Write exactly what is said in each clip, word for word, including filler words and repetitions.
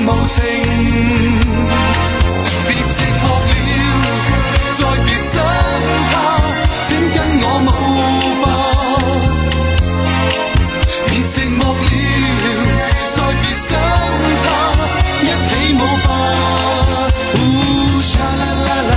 無情，別寂寞了，再別想他，請跟我舞吧。別寂寞了，再別想他，一起舞吧。嗚沙啦啦啦。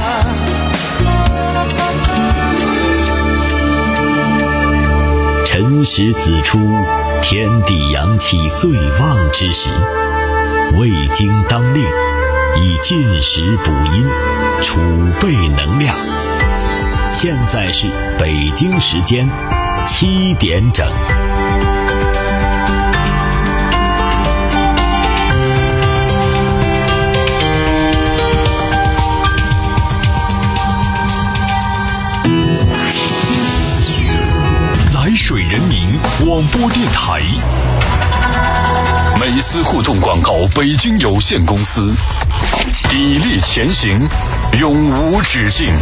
辰时子出，天地阳气最旺之时，胃经当令，以进食补阴，储备能量。现在是北京时间七点整。 来水人民广播电台，美思互动广告北京有限公司，砥砺前行，永无止境。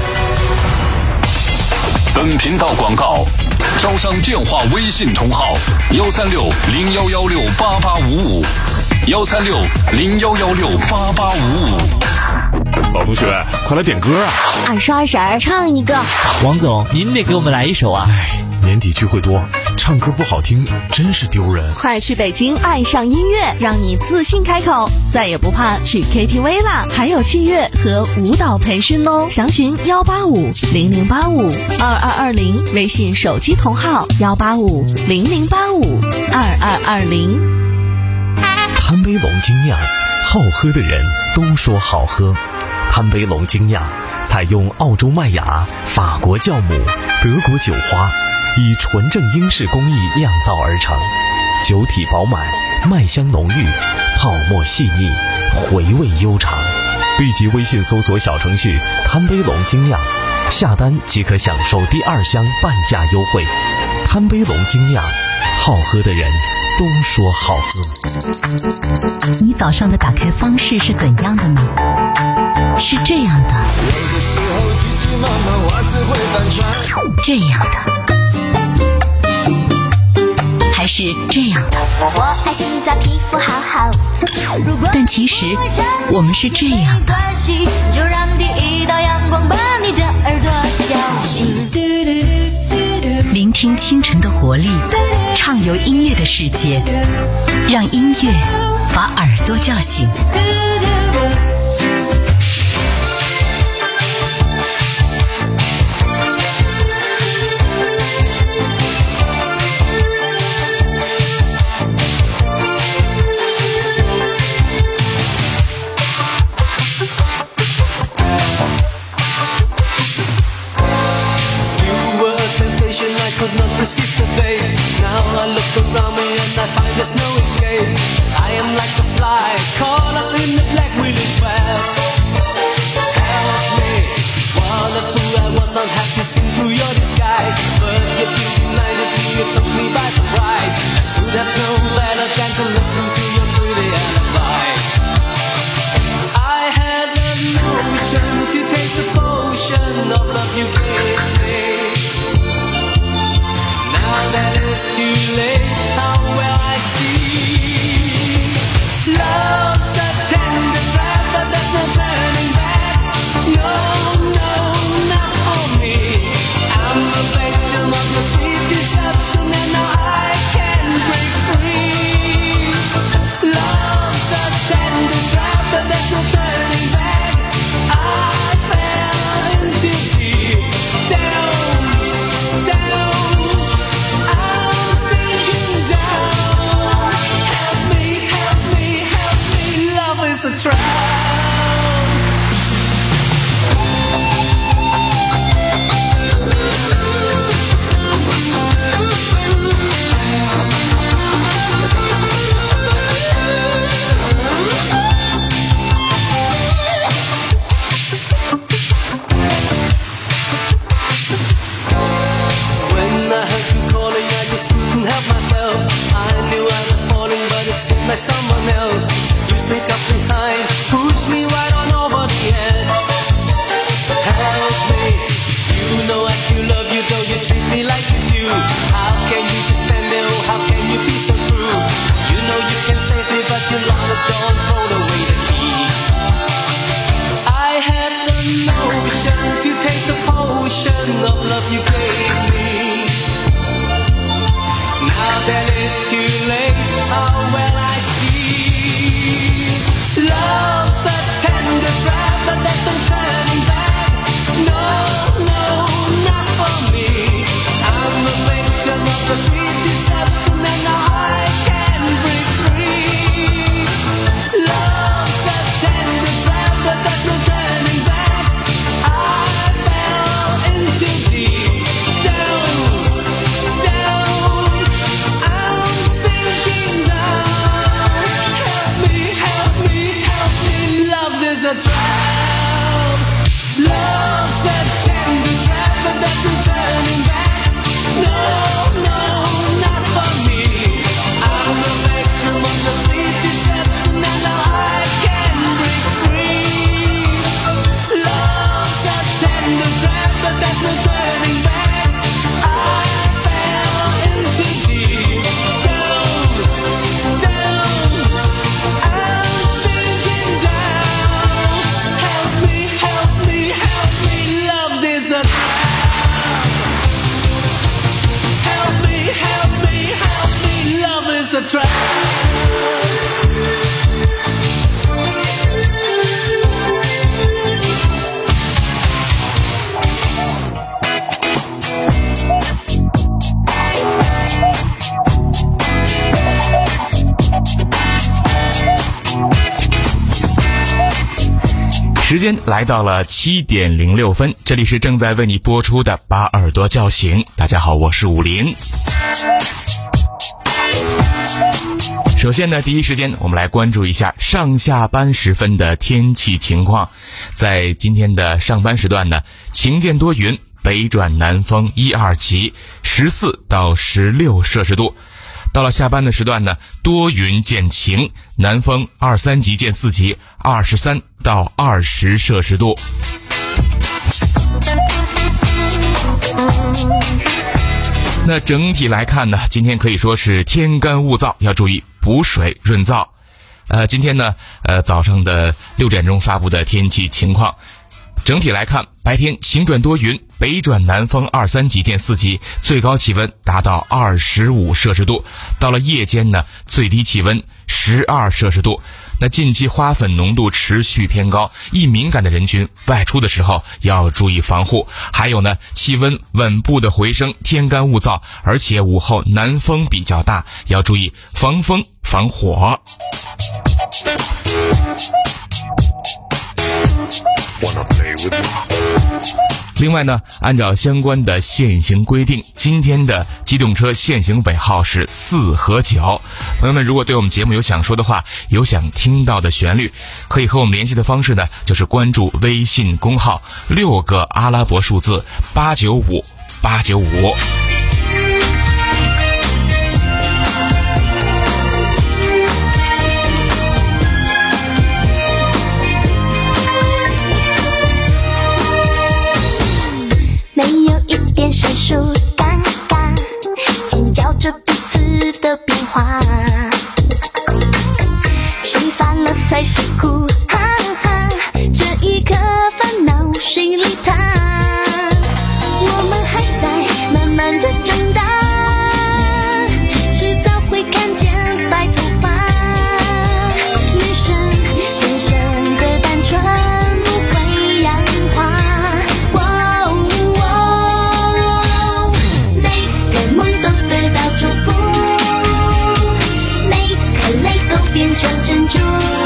本频道广告招商电话微信同号：幺三六零幺幺六八八五五，幺三六零幺幺六八八五五。 老同学，快来点歌啊！ 二十二婶唱一个。 王总，您得给我们来一首啊！ 哎，年底聚会多，唱歌不好听，真是丢人。 快去北京爱上音乐，让你自信开口，再也不怕去 K T V 啦！还有器乐和舞蹈培训哦，详询幺八五零零八五二二二零，微信手机同号幺八五零零八五二二二零。 贪杯龙精酿，好喝的人都说好喝。贪杯龙精酿采用澳洲麦芽、法国酵母、德国酒花，以纯正英式工艺酿造而成，酒体饱满，麦香浓郁，泡沫细腻，回味悠长。立即微信搜索小程序贪杯龙精酿，下单即可享受第二箱半价优惠。贪杯龙精酿，好喝的人都说好喝。 你早上的打开方式是怎样的呢？是这样的，这样的，还是这样的？ 我爱现在皮肤好好， 但其实我们是这样的。 就让第一道阳光把你的耳朵叫醒， 聆听清晨的活力，畅游音乐的世界，让音乐把耳朵叫醒。 Could not resist the bait. Now I look around me and I find there's no escape. I am like a fly caught up in the black widows web. Help me, what a fool I was, not happy seen through your disguise. But yet you blinded me, you took me by surprise. I should have known better than to listen to your pretty alibi. I had a notion to taste the potion of love you gave me. Now that it's too late, how well I see. Love's a tender trap, but there's no turning back. No, no, not for me. I'm a victim of your sweet deception, and now I can break free. Love's a tender trap, but there's no turning back. I fell into deep down, down. It's a trap. When I heard you calling, I just couldn't help myself. I knew I was falling, but it seemed like someone else. You sneak up behind, push me right on over the edge. Help me, you know I still love you, though you treat me like you do. How can you just stand there, oh how can you be so true? You know you can save me, but you lock the door and throw away a trap. Love's a tender trap, but there's no turning back. No, no, not for me. I'm the victim of the sweet deception, and now I can break free. Love's a tender trap, but there's no turning back. I fell into deep. Down, down, I'm sinking down. Help me, help me, help me. Love is a trap. Help me, help me, help me. Love is a trap. 时间来到了七点零六分，这里是正在为你播出的把耳朵叫醒。大家好，我是武林。首先呢，第一时间我们来关注一下上下班时分的天气情况。在今天的上班时段呢，晴间多云，北转南风一二级，十四到十六摄氏度。到了下班的时段呢，多云见晴，南风二三级见四级，二十三到二十摄氏度。那整体来看呢，今天可以说是天干物燥，要注意补水润燥。呃，今天呢，呃，早上的六点钟发布的天气情况。整体来看，白天晴转多云，北转南风二三级见四级，最高气温达到二十五摄氏度。到了夜间呢，最低气温十二摄氏度。那近期花粉浓度持续偏高，易敏感的人群外出的时候要注意防护。还有呢，气温稳步的回升，天干物燥，而且午后南风比较大，要注意防风防火。另外呢，按照相关的限行规定，今天的机动车限行尾号是四和九。朋友们，如果对我们节目有想说的话，有想听到的旋律，可以和我们联系的方式呢，就是关注微信公号六个阿拉伯数字八九五八九五。 没有一点生疏尴尬，尖叫着彼此的变化，谁发了才是哭，哈哈，这一刻烦恼谁理他，我们还在慢慢的长大，迟早会看见白头发，女生先生的单纯不会氧化，变成珍珠，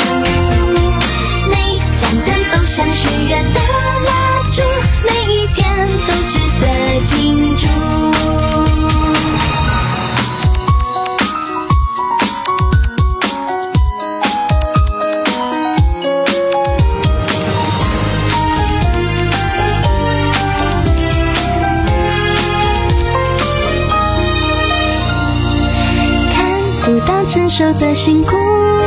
每盏灯都像许愿的蜡烛，每一天都值得庆祝。看不到成熟的辛苦，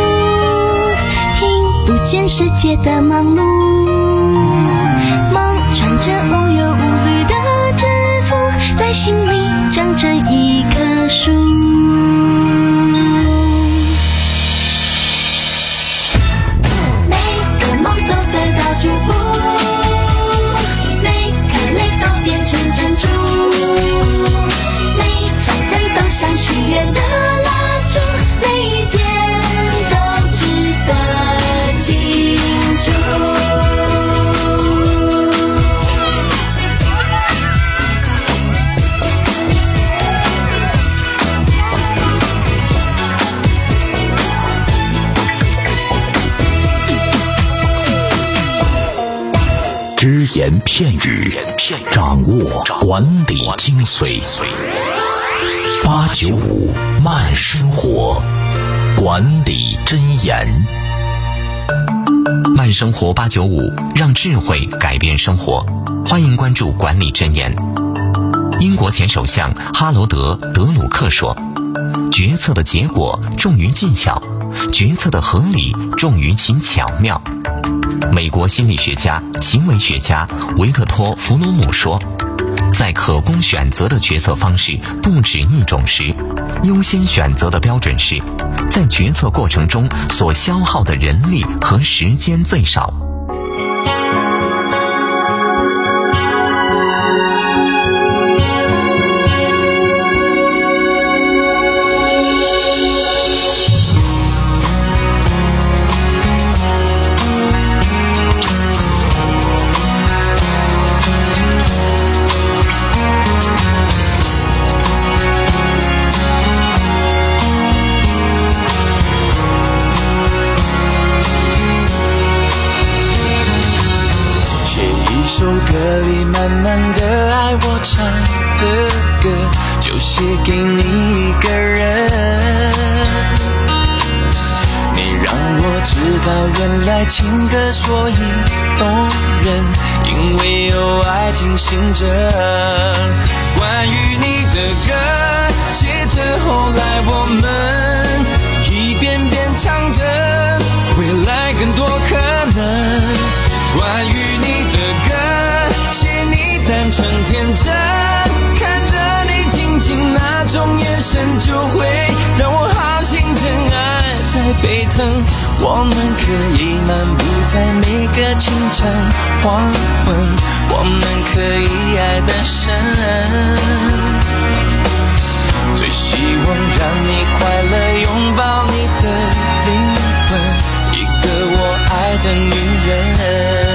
不见世界的忙碌，梦穿着无忧无虑的制服，在心里长成一棵树。每个梦都得到祝福，每颗泪都变成珍珠，每盏灯都像许愿的蜡烛，每一天都值得庆祝。 只言片语，掌握管理精髓。八九五慢生活，管理真言。 卖万生活八九五，让智慧改变生活。欢迎关注管理箴言。英国前首相哈罗德·德鲁克说，决策的结果重于技巧，决策的合理重于其巧妙。美国心理学家、行为学家维克托·弗罗姆说，在可供选择的决策方式不止一种时，优先选择的标准是在决策过程中所消耗的人力和时间最少。 首歌里满满的爱，我唱的歌就写给你一个人。你让我知道原来情歌所以动人，因为有爱进行着。关于你的歌写着后来我们一遍遍唱着未来更多可能。关于你的歌写你单纯天真，看着你静静那种眼神就会让我好心疼，爱在沸腾。我们可以漫步在每个清晨黄昏，我们可以爱得深，最希望让你快乐，拥抱你的灵魂，一个我爱的女人。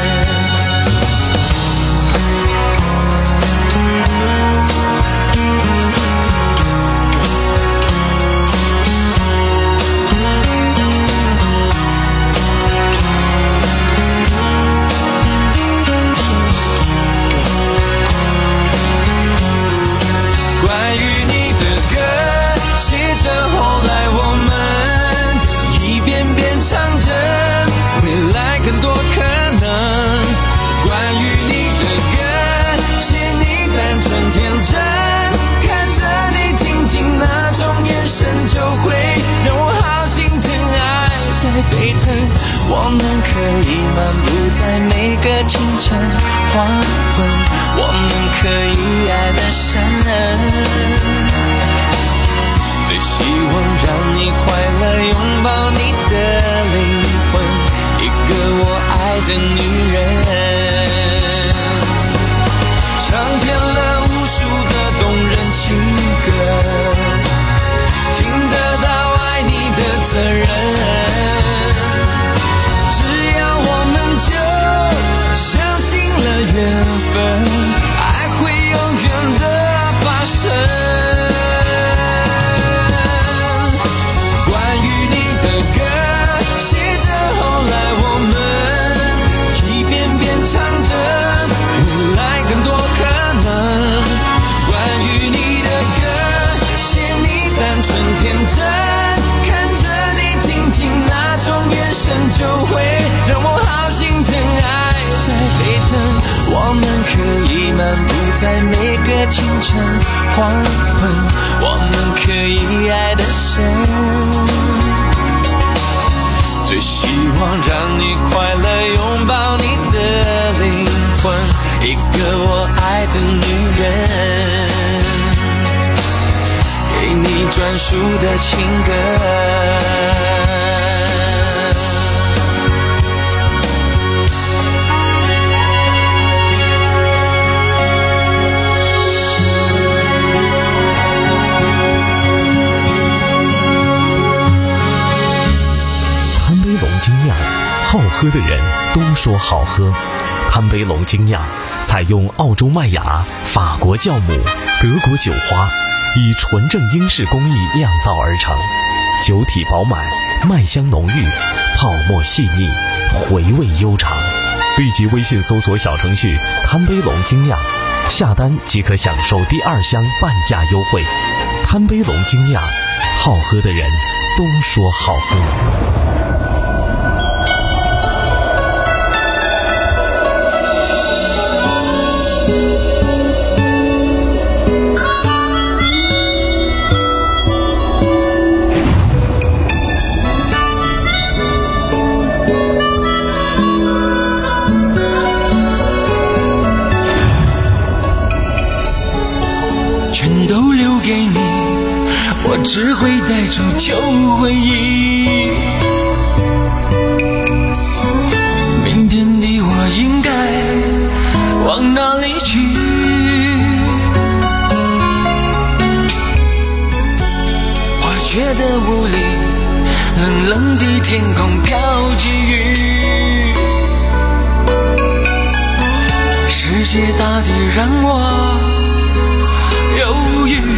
后来我们一遍遍唱着未来更多可能。关于你的歌写你单纯天真，看着你静静那种眼神就会让我好心疼，爱在沸腾。我们可以漫步在每个清晨黄昏，我们可以爱得深，最希望让你快乐，拥抱你的灵魂，一个我爱的女人。唱遍了无数的动人情歌，听得到爱你的责任，只要我们就相信了缘分，爱会永远的发生。天真，看着你静静那种眼神就会让我好心疼，爱在沸腾。我们可以漫步在每个清晨黄昏，我们可以爱得深，最希望让你快乐，拥抱你的灵魂，一个我爱的女人，给你专属的情歌。 贪杯龙精酿，好喝的人都说好喝。贪杯龙精酿采用澳洲麦芽、法国酵母、德国酒花，以纯正英式工艺酿造而成，酒体饱满，麦香浓郁，泡沫细腻，回味悠长。立即微信搜索小程序贪杯龙精酿，下单即可享受第二箱半价优惠。贪杯龙精酿，好喝的人都说好喝。 只会带走旧回忆。明天的我应该往哪里去？我觉得无力，冷冷的天空飘起雨，世界大地让我犹豫。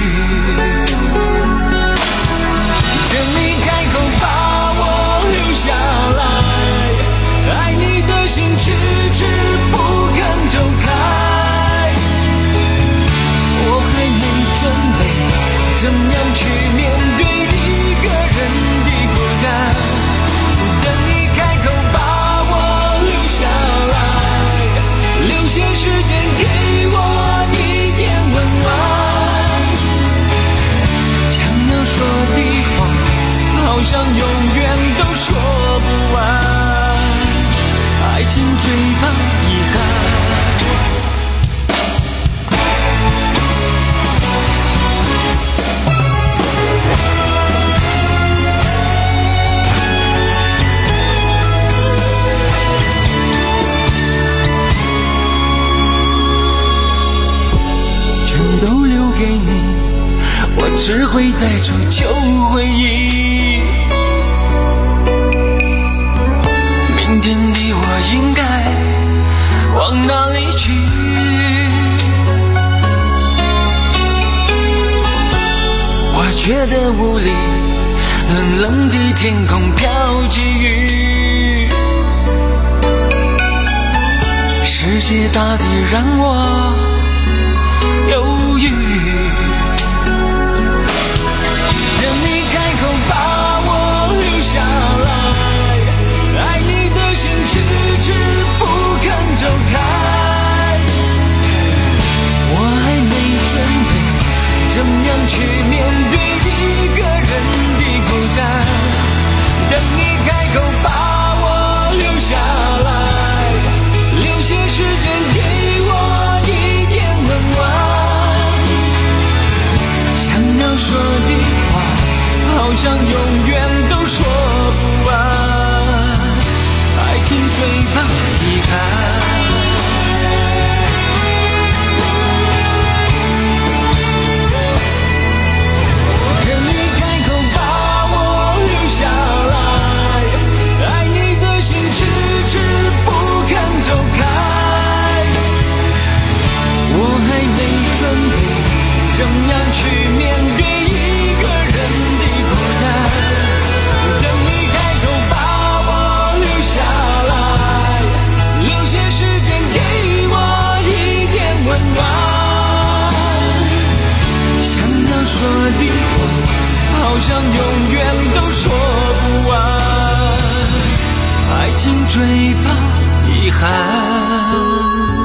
等你开口把我留下来，爱你的心迟迟不肯走开，我还没准备怎样去面对一个人的孤单。等你开口把我留下来，留些时间给我一点温暖，想要说的话好像永远都说不完，爱情最怕遗憾。全都留给你，我只会带走旧回忆。明天的我应该往哪里去？我觉得无力，冷冷的天空飘起雨，世界大地让我犹豫。等你开口把我留下来，爱你的心迟迟不肯走开，我还没准备怎样去面对一个人的孤单。等你开口把我留下来，留些时间给我一点温暖，想要说的话好像永远都说不完，爱情最怕遗憾。等你开口把我留下来，爱你的心迟迟不肯走开，我还没准备怎样去面对一个人的孤单。等你开口把我留下来，留些时间给我一点温暖，想要说的话好像永远都说不完，爱情最怕遗憾。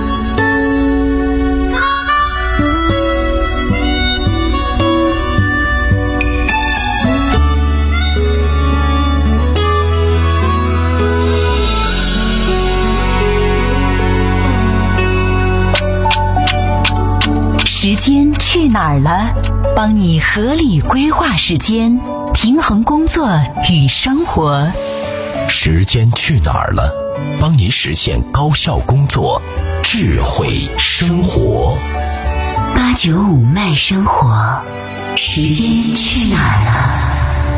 时间去哪儿了？帮你合理规划时间，平衡工作与生活。 时间去哪儿了？帮你实现高效工作，智慧生活。 八九五慢生活，时间去哪儿了？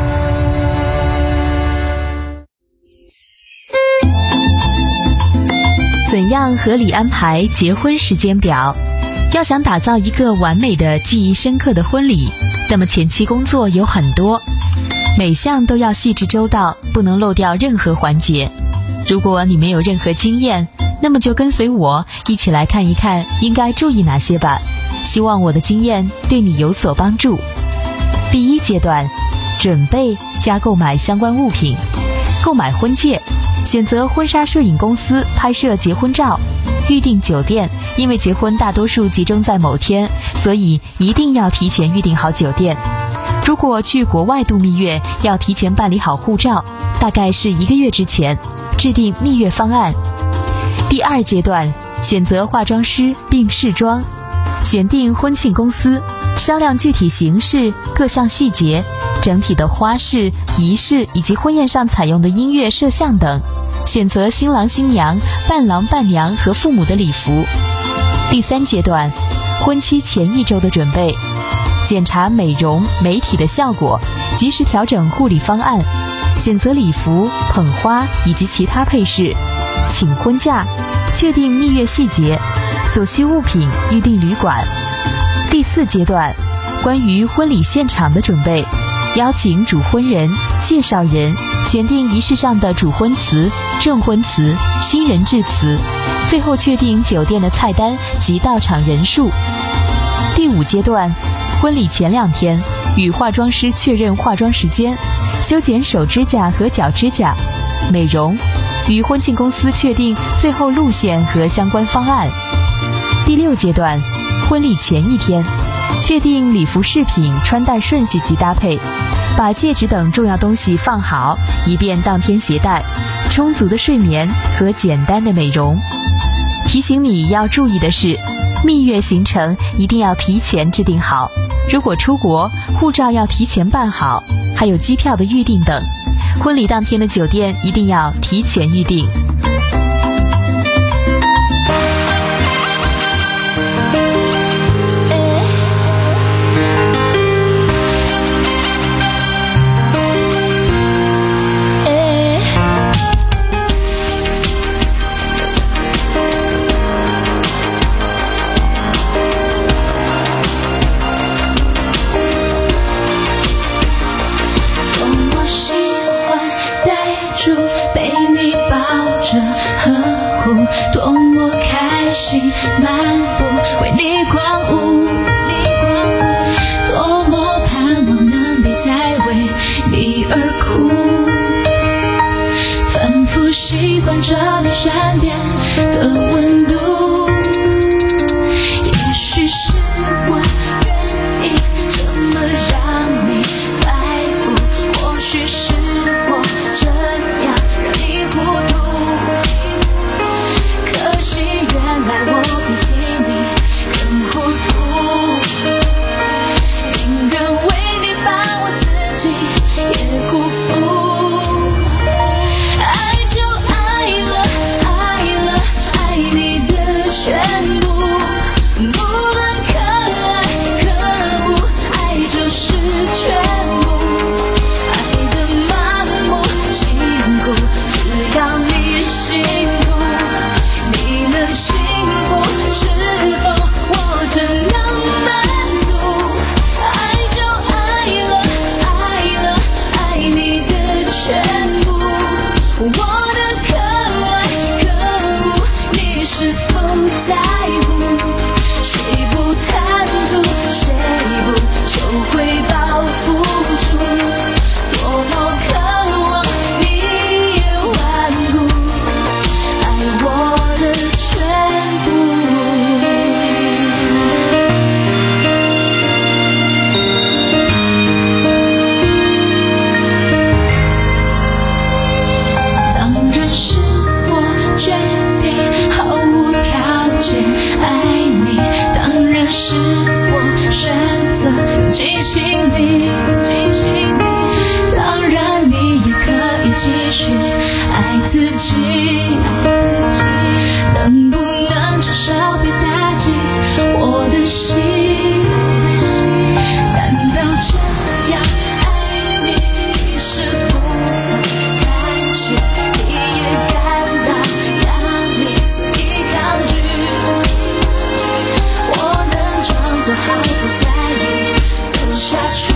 怎样合理安排结婚时间表？要想打造一个完美的记忆深刻的婚礼，那么前期工作有很多，每项都要细致周到，不能漏掉任何环节。如果你没有任何经验，那么就跟随我一起来看一看应该注意哪些吧，希望我的经验对你有所帮助。第一阶段，准备加购买相关物品。购买婚戒，选择婚纱摄影公司拍摄结婚照。预订酒店，因为结婚大多数集中在某天，所以一定要提前预订好酒店。如果去国外度蜜月，要提前办理好护照，大概是一个月之前，制定蜜月方案。第二阶段，选择化妆师并试妆，选定婚庆公司，商量具体形式、各项细节， 整体的花式、仪式以及婚宴上采用的音乐、摄像等，选择新郎新娘、伴郎伴娘和父母的礼服。第三阶段，婚期前一周的准备，检查美容美体的效果，及时调整护理方案，选择礼服、捧花以及其他配饰，请婚假，确定蜜月细节，所需物品，预定旅馆。第四阶段，关于婚礼现场的准备，邀请主婚人、介绍人，选定仪式上的主婚词、证婚词、新人致辞，最后确定酒店的菜单及到场人数。第五阶段，婚礼前两天，与化妆师确认化妆时间，修剪手指甲和脚指甲，美容，与婚庆公司确定最后路线和相关方案。第六阶段，婚礼前一天，确定礼服饰品穿戴顺序及搭配，把戒指等重要东西放好，以便当天携带，充足的睡眠和简单的美容。提醒你要注意的是，蜜月行程一定要提前制定好，如果出国，护照要提前办好，还有机票的预订等。婚礼当天的酒店一定要提前预订。 多么开心，漫步为你狂舞，多么盼望能别再为你而哭，反复习惯着你身边的温度，也许是我愿意这么让你摆布，或许是我这样让你糊涂，原来我比起你更糊涂，宁愿为你把我自己也辜负。爱就爱了，爱了，爱你的全部，不论可爱可恶，爱就是全部。爱的盲目辛苦，只要你幸福，你能幸福，是否我真能满足？爱就爱了，爱了，爱你的全部，我的可爱可恶，你是否在乎？谁不贪图，谁不求回报付出？多么渴望你也顽固，爱我的全部。当然是我决定毫无条件爱你，当然是我选择用尽心力，当然你也可以继续爱自己，能不能至少别打击我的心？难道这样爱你，即使不曾谈起，你也感到压力，所以抗拒？我能装作毫不在意走下去，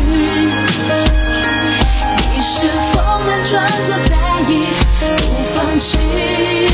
你是否能装作在意不放弃？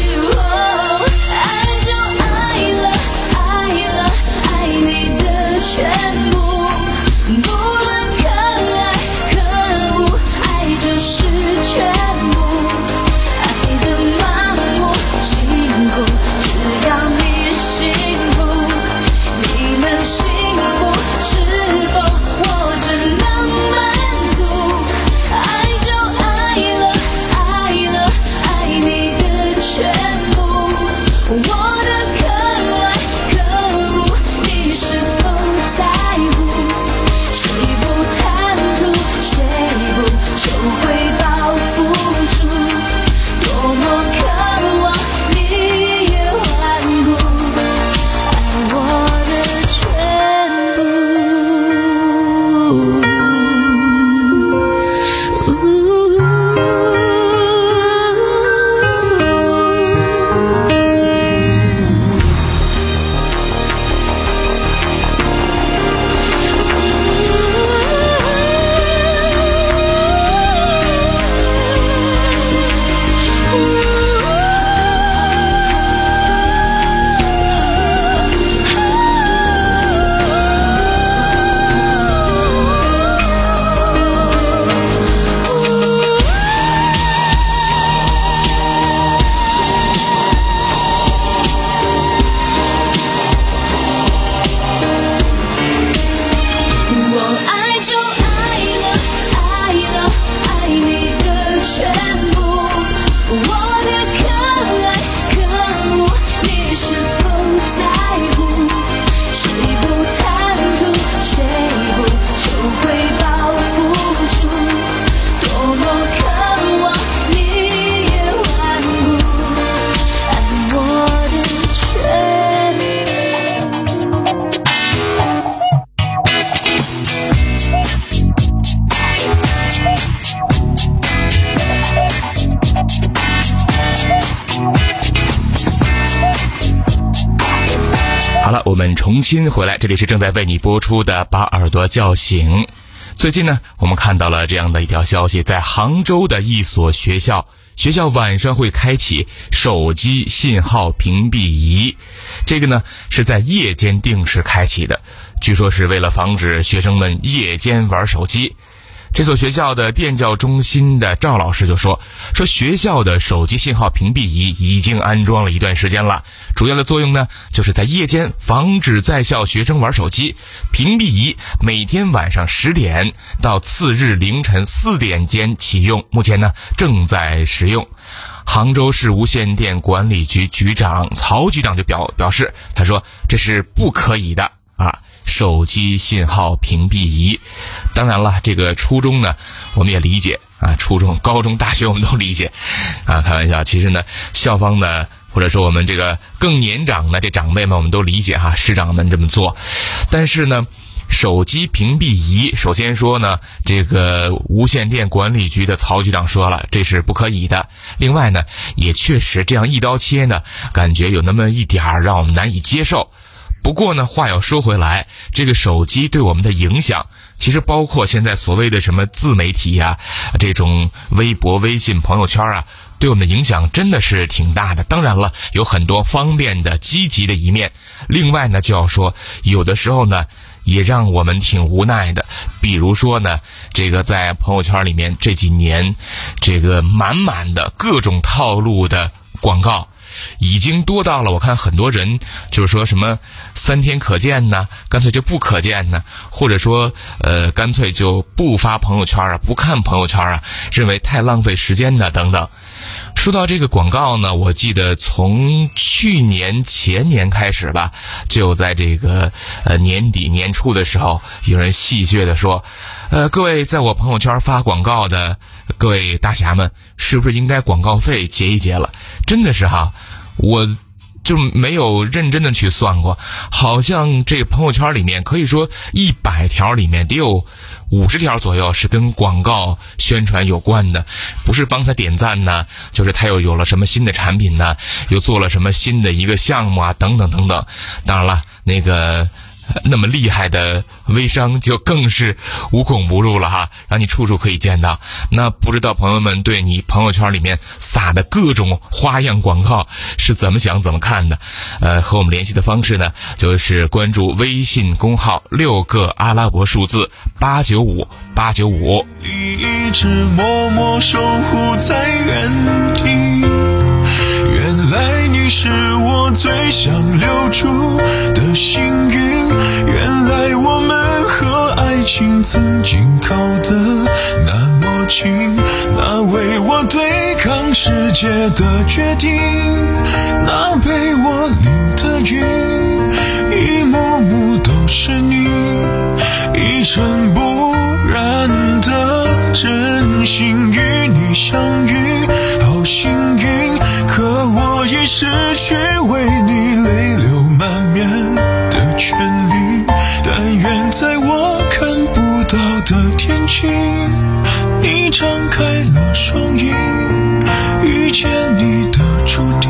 我们重新回来，这里是正在为你播出的把耳朵叫醒。最近呢，我们看到了这样的一条消息，在杭州的一所学校，学校晚上会开启手机信号屏蔽仪，这个呢是在夜间定时开启的，据说是为了防止学生们夜间玩手机。这所学校的电教中心的赵老师就说说学校的手机信号屏蔽仪已经安装了一段时间了，主要的作用呢就是在夜间防止在校学生玩手机。屏蔽仪每天晚上十点到次日凌晨四点间启用，目前呢正在使用。杭州市无线电管理局局长曹局长就表表示，他说这是不可以的啊，手机信号屏蔽仪。当然了，这个初中呢我们也理解啊，初中高中大学我们都理解啊，开玩笑。其实呢校方呢或者说我们这个更年长的这长辈们我们都理解哈，师长们这么做。但是呢手机屏蔽仪，首先说呢这个无线电管理局的曹局长说了这是不可以的，另外呢也确实这样一刀切呢感觉有那么一点让我们难以接受。不过呢话要说回来，这个手机对我们的影响其实包括现在所谓的什么自媒体啊，这种微博微信朋友圈啊，对我们的影响真的是挺大的。当然了，有很多方便的积极的一面，另外呢就要说有的时候呢也让我们挺无奈的。比如说呢这个在朋友圈里面这几年这个满满的各种套路的广告已经多到了，我看很多人就是说什么三天可见呢，干脆就不可见呢，或者说呃干脆就不发朋友圈啊，不看朋友圈啊，认为太浪费时间呢等等。说到这个广告呢，我记得从去年前年开始吧，就在这个呃年底年初的时候，有人戏谑的说，呃各位在我朋友圈发广告的各位大侠们，是不是应该广告费结一结了？真的是哈，我就没有认真的去算过，好像这朋友圈里面可以说一百条里面得有五十条左右是跟广告宣传有关的，不是帮他点赞呢，就是他又有了什么新的产品呢，又做了什么新的一个项目啊，等等等等。当然了，那个那么厉害的微商就更是无孔不入了哈，让你处处可以见到。那不知道朋友们对你朋友圈里面撒的各种花样广告是怎么想怎么看的？呃，和我们联系的方式呢，就是关注微信公号六个阿拉伯数字八九五八九五。 一直默默守护在原地，原来你是我最想留住的幸运，原来我们和爱情曾经靠得那么近，那为我对抗世界的决定，那被我淋的雨，一幕幕都是你，一尘不染的真心与你相遇，好幸运，可我已失去为你泪流满面的权利，但愿在我看不到的天际，你张开了双翼，遇见你的注定。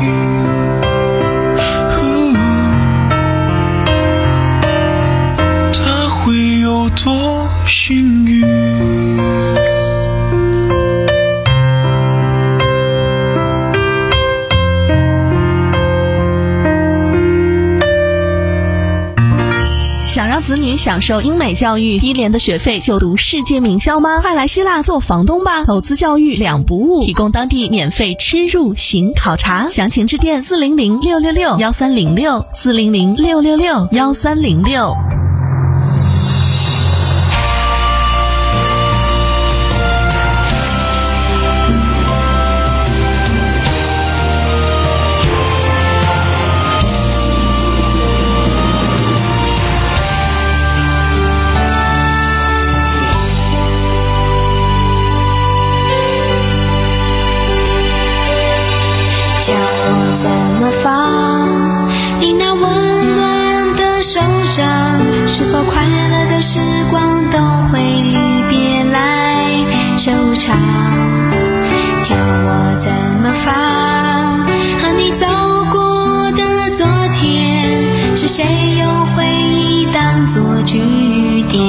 他会有多幸运？ 想让子女享受英美教育，低廉的学费就读世界名校吗？快来希腊做房东吧，投资教育两不误，提供当地免费吃住行考察，详情致电四零零六六六幺三零六四零零六六六幺三零六。 叫我怎么放你那温暖的手掌，是否快乐的时光都会离别来收场？叫我怎么放和你走过的昨天，是谁又作句点。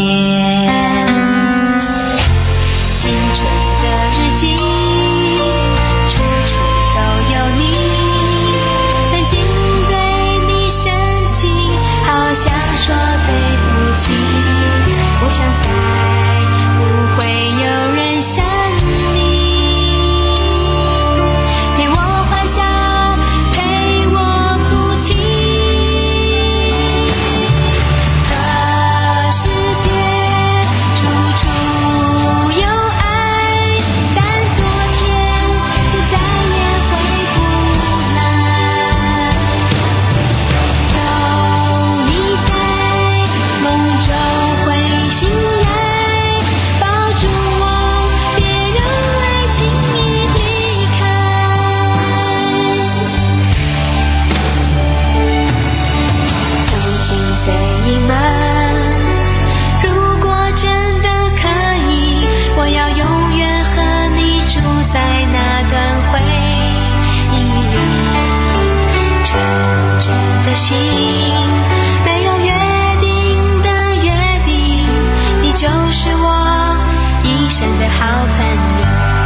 青春的日记，处处都有你，曾经对你生气，好想说对不起，我想再不会有人像你陪我欢笑，陪我哭泣。这世界处处有爱，但昨天就再也回不来。有你在，梦就会醒来，抱住我，别让爱轻易离开。走进随意门，如果真的可以，我要永远和你住在那段回忆里。纯真的心，没有约定的约定，你就是我一生的好朋友。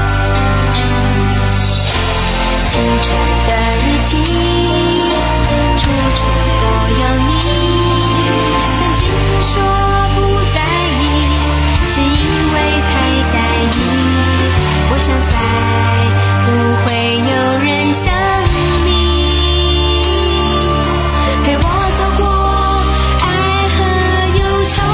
青春的日记，处处都有你，曾经说不在意，是因为太在意，我想再不会有人像你陪我走过爱和忧愁。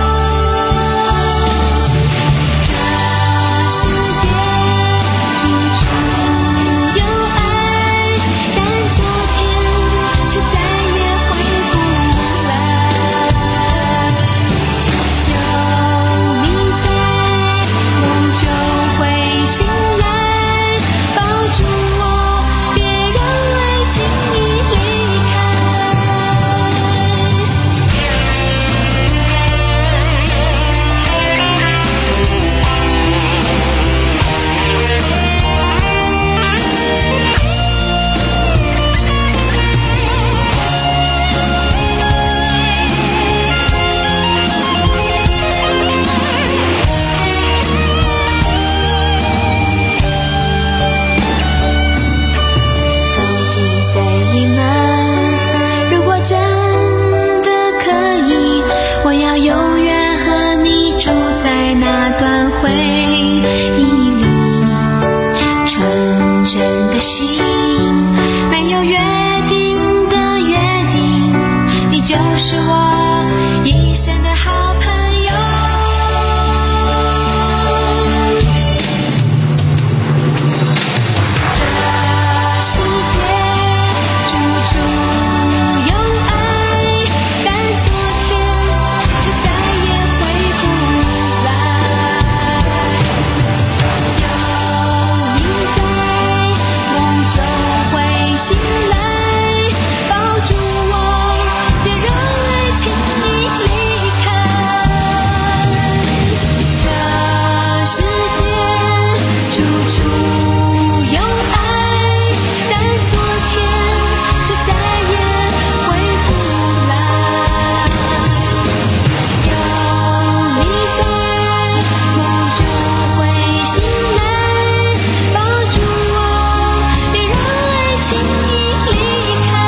这世界处处有爱，但昨天却再也回不来。有你在，梦就会醒来，抱住我，别让爱轻易离开。走进随意门，如果真的可以，我要永远和你住在那段回忆里。纯真的心，没有约定的约定，你就是我一生的好朋友。这世界处处有爱，但昨天就再也回不来。有你在，梦就会醒来，抱住我，别让爱轻易离开。这世界处处有爱，但昨天就再也回不来。有你在，梦就会醒来，抱住我，别让爱轻易离开。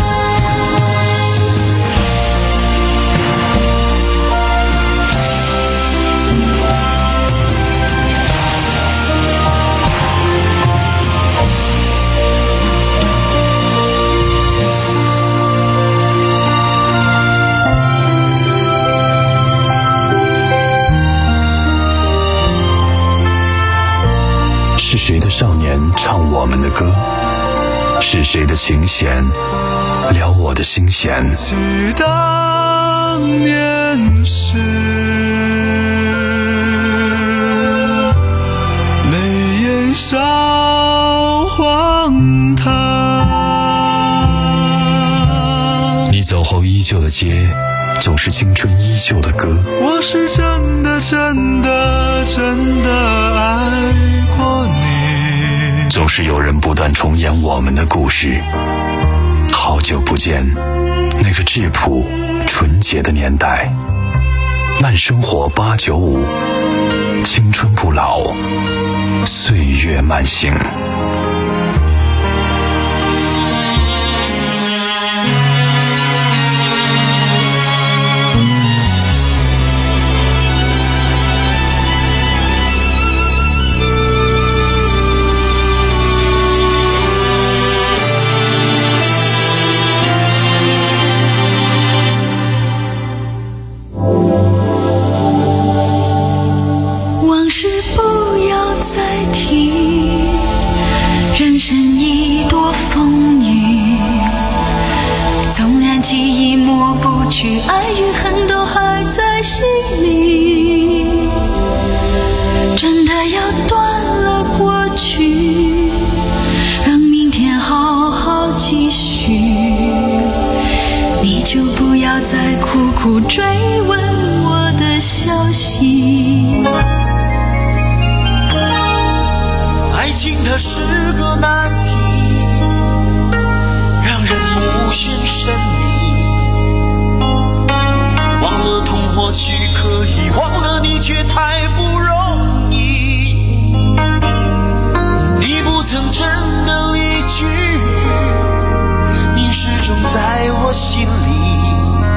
是谁的少年唱我们的歌？是谁的琴弦撩我的心弦？ 记当年事，眉眼少荒唐。 你走后依旧的街，总是青春依旧的歌。 我是真的真的真的爱过你。 总是有人不断重演我们的故事， 好久不见，那个质朴纯洁的年代。慢生活八九五，青春不老，岁月慢行。 爱与恨都还在心里，真的要断了过去，让明天好好继续。你就不要再苦苦追问我的消息。 爱情它是个难题，让人无限神秘。忘了痛或许可以，忘了你却太不容易。你不曾真的离去，你始终在我心里。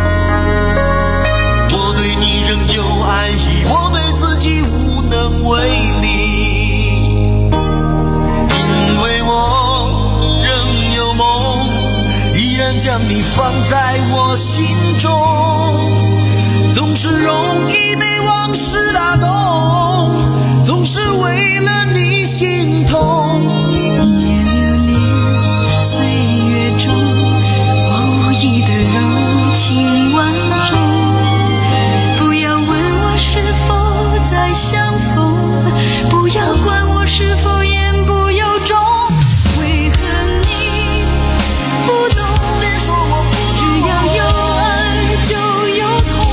我对你仍有爱意，我对自己无能为力。因为我仍有梦，依然将你放在我心中。总是容易被往事打动，总是为了你心痛。 一夜流连岁月中，我无意的柔情万种。不要问我是否再相逢，不要管我是否言不由衷。为何你不懂？ 别说我不懂， 只要有爱就有痛。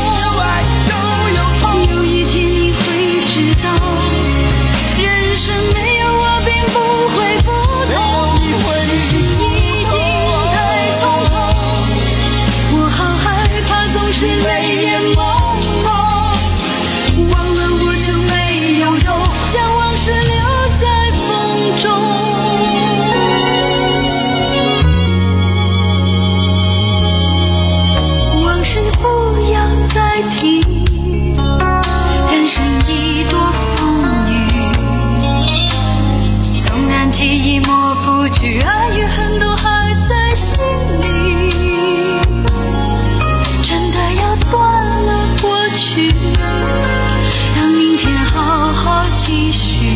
有一天你会知道，人生没有我并不会不同。已经太匆匆，我好害怕总是泪眼朦胧。忘了我就没有用，将往事留在风中。往事不要再提，人生已多风雨，纵然记忆抹不去，爱与恨都还在心里。真的要断了过去，让明天好好继续。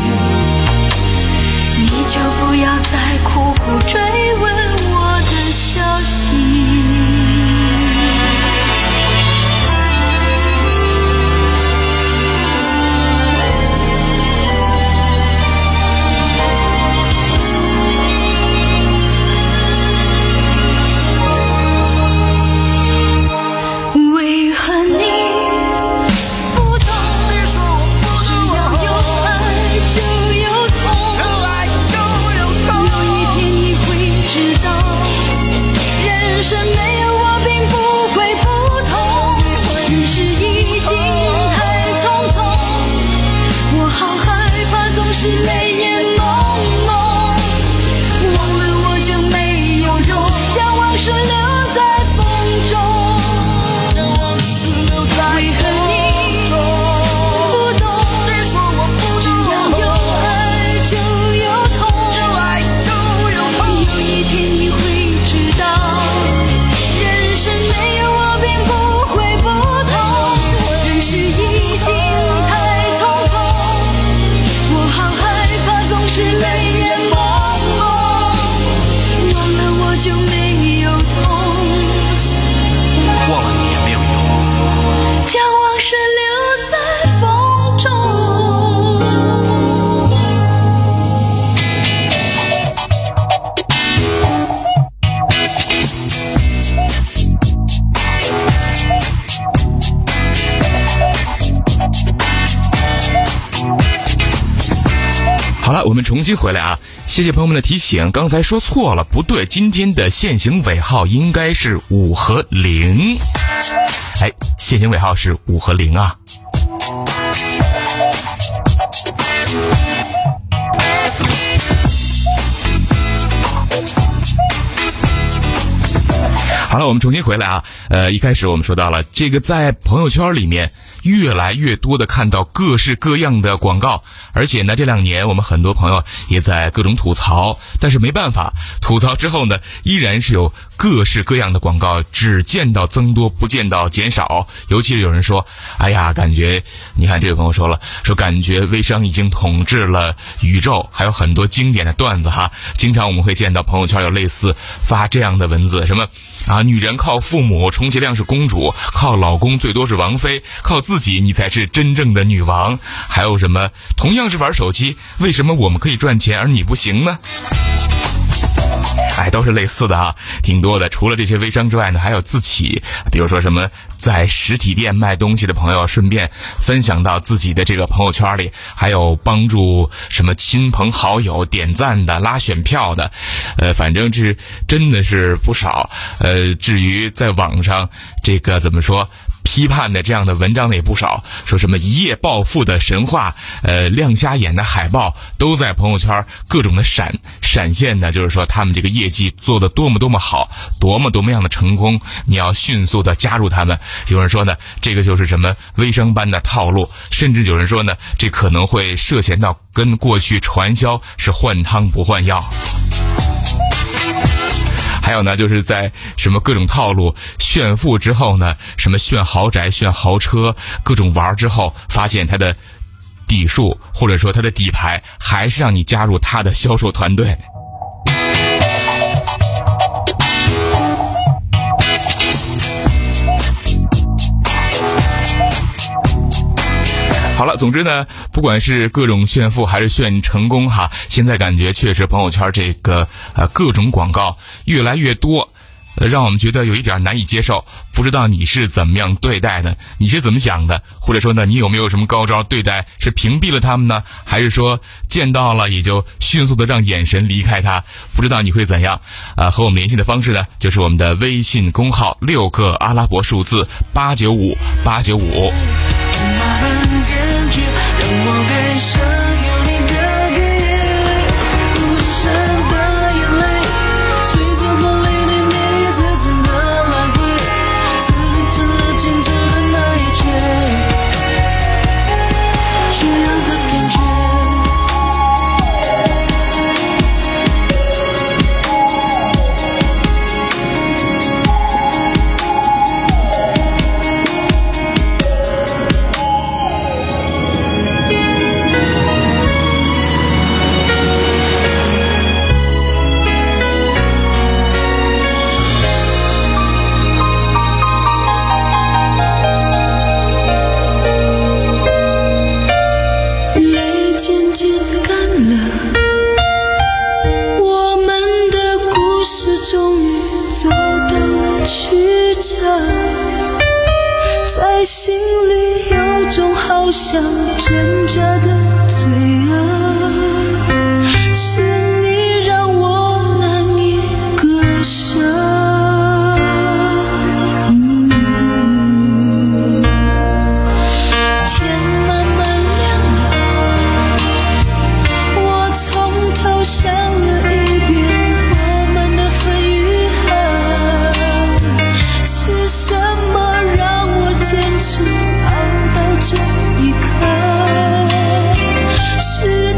你就不要再苦苦追问我的消息。 好了，我们重新回来啊！ 谢谢朋友们的提醒，刚才说错了，不对，今天的限行尾号应该是五和零。哎，限行尾号是五和零啊。好了，我们重新回来啊。呃，一开始我们说到了这个，在朋友圈里面越来越多的看到各式各样的广告，而且呢，这两年我们很多朋友也在各种吐槽，但是没办法，吐槽之后呢，依然是有各式各样的广告，只见到增多，不见到减少。尤其是有人说，哎呀，感觉你看这个朋友说了，说感觉微商已经统治了宇宙，还有很多经典的段子哈。经常我们会见到朋友圈有类似发这样的文字，什么啊，女人靠父母充其量是公主，靠老公最多是王妃，靠自己你才是真正的女王。还有什么同样是玩手机，为什么我们可以赚钱而你不行呢？哎，都是类似的啊，挺多的。除了这些微商之外呢，还有自己，比如说什么在实体店卖东西的朋友，顺便分享到自己的这个朋友圈里，还有帮助什么亲朋好友点赞的、拉选票的，呃，反正是真的是不少。呃，至于在网上这个怎么说？批判的这样的文章也不少，说什么一夜暴富的神话，呃，亮瞎眼的海报都在朋友圈各种的闪闪现呢，就是说他们这个业绩做得多么多么好，多么多么样的成功，你要迅速的加入他们。有人说呢，这个就是什么微商般的套路，甚至有人说呢，这可能会涉嫌到跟过去传销是换汤不换药。还有呢，就是在什么各种套路炫富之后呢，什么炫豪宅、炫豪车，各种玩之后，发现他的底数或者说他的底牌还是让你加入他的销售团队。好了，总之呢，不管是各种炫富还是炫成功哈，现在感觉确实朋友圈这个呃各种广告越来越多，呃让我们觉得有一点难以接受。不知道你是怎么样对待的，你是怎么想的，或者说呢，你有没有什么高招对待？是屏蔽了他们呢，还是说见到了也就迅速的让眼神离开他？不知道你会怎样？呃，和我们联系的方式呢，就是我们的微信公号六个阿拉伯数字八九五八九五。 让我感受有你的感觉，不是的眼泪，随着梦里的你一次次的来回，似你成了清楚的那一切，这样的感觉。在心里有种好像挣扎的罪恶，是你让我难以割舍。嗯，天慢慢亮了，我从头想了一遍我们的分与合，是什么让我坚持熬到这一刻？是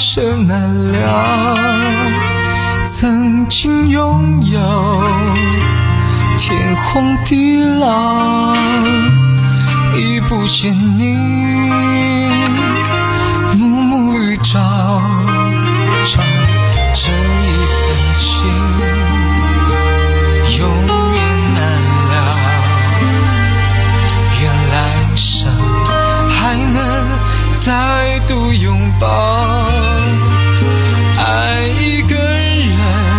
舍难了。曾经拥有天荒地老，已不见你暮暮与朝朝，这一份情永远难了。愿来生还能再度拥抱，爱一个人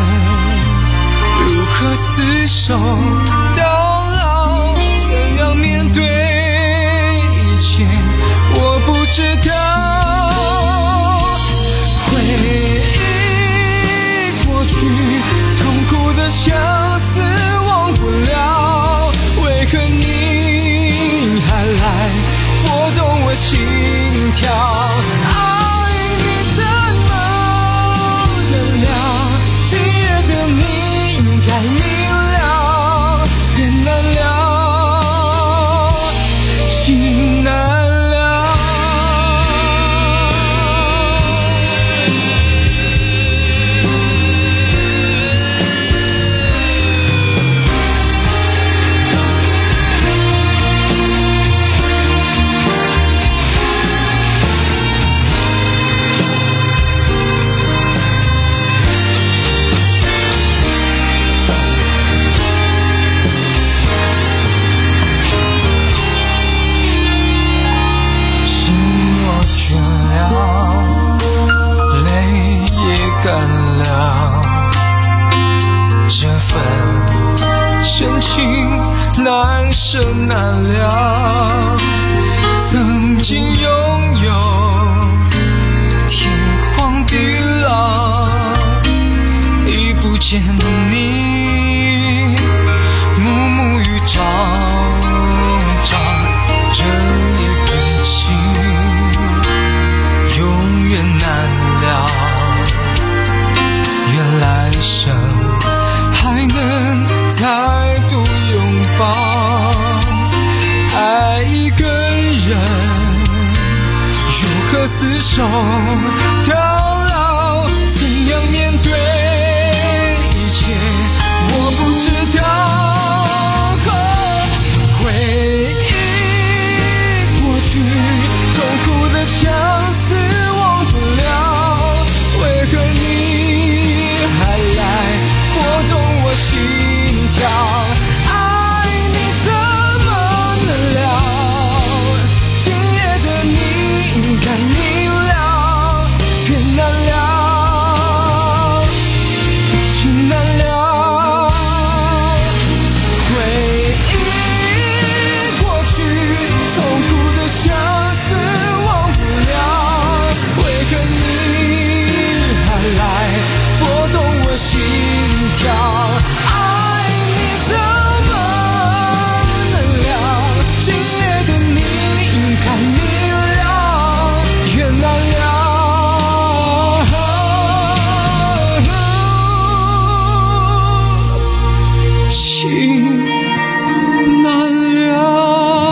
如何厮守到老，怎样面对一切我不知道。回忆过去痛苦的相思忘不了，为何你还来拨动我心跳。爱你怎么能了，今夜的你应该明了，缘难了，心难了。干了，这份深情难舍难了。曾经拥有天荒地老，已不见你暮暮与朝朝，这一份情永远难了。愿来生还能再度拥抱，爱一个人如何厮守到老，怎样面对一切我不知道。回忆过去痛苦的相思忘不了，为何你还来拨动我心跳。爱你怎么能了，今夜的你应该明了，缘难了，情难了。回忆过去痛苦的相思忘不了，为何你还来拨动我心跳。爱你怎么能了，今夜的你应该明了，缘难了，情难了。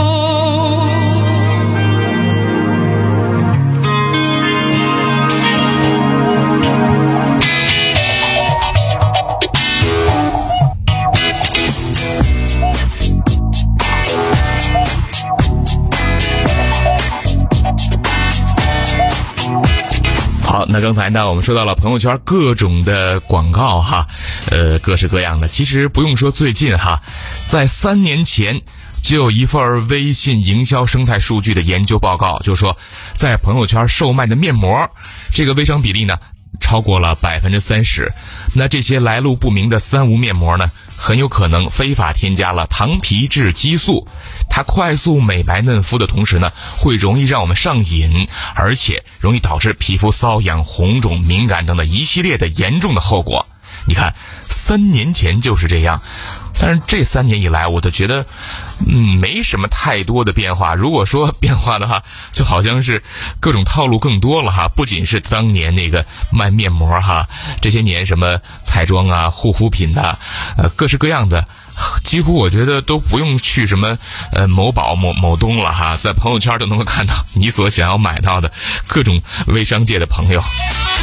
好，那刚才呢，我们说到了朋友圈各种的广告哈，呃，各式各样的。其实不用说最近哈，在三年前就有一份微信营销生态数据的研究报告，就是说，在朋友圈售卖的面膜，这个微商比例呢，超过了百分之三十。那这些来路不明的三无面膜呢，很有可能非法添加了糖皮质激素，它快速美白嫩肤的同时呢，会容易让我们上瘾，而且容易导致皮肤瘙痒、红肿、敏感等的一系列的严重的后果。你看，三年前就是这样，但是这三年以来，我都觉得，嗯，没什么太多的变化。如果说变化的话，就好像是各种套路更多了哈。不仅是当年那个卖面膜哈，这些年什么彩妆啊、护肤品呐、呃，各式各样的，几乎我觉得都不用去什么呃某宝、某某东了哈，在朋友圈都能够看到你所想要买到的各种微商界的朋友。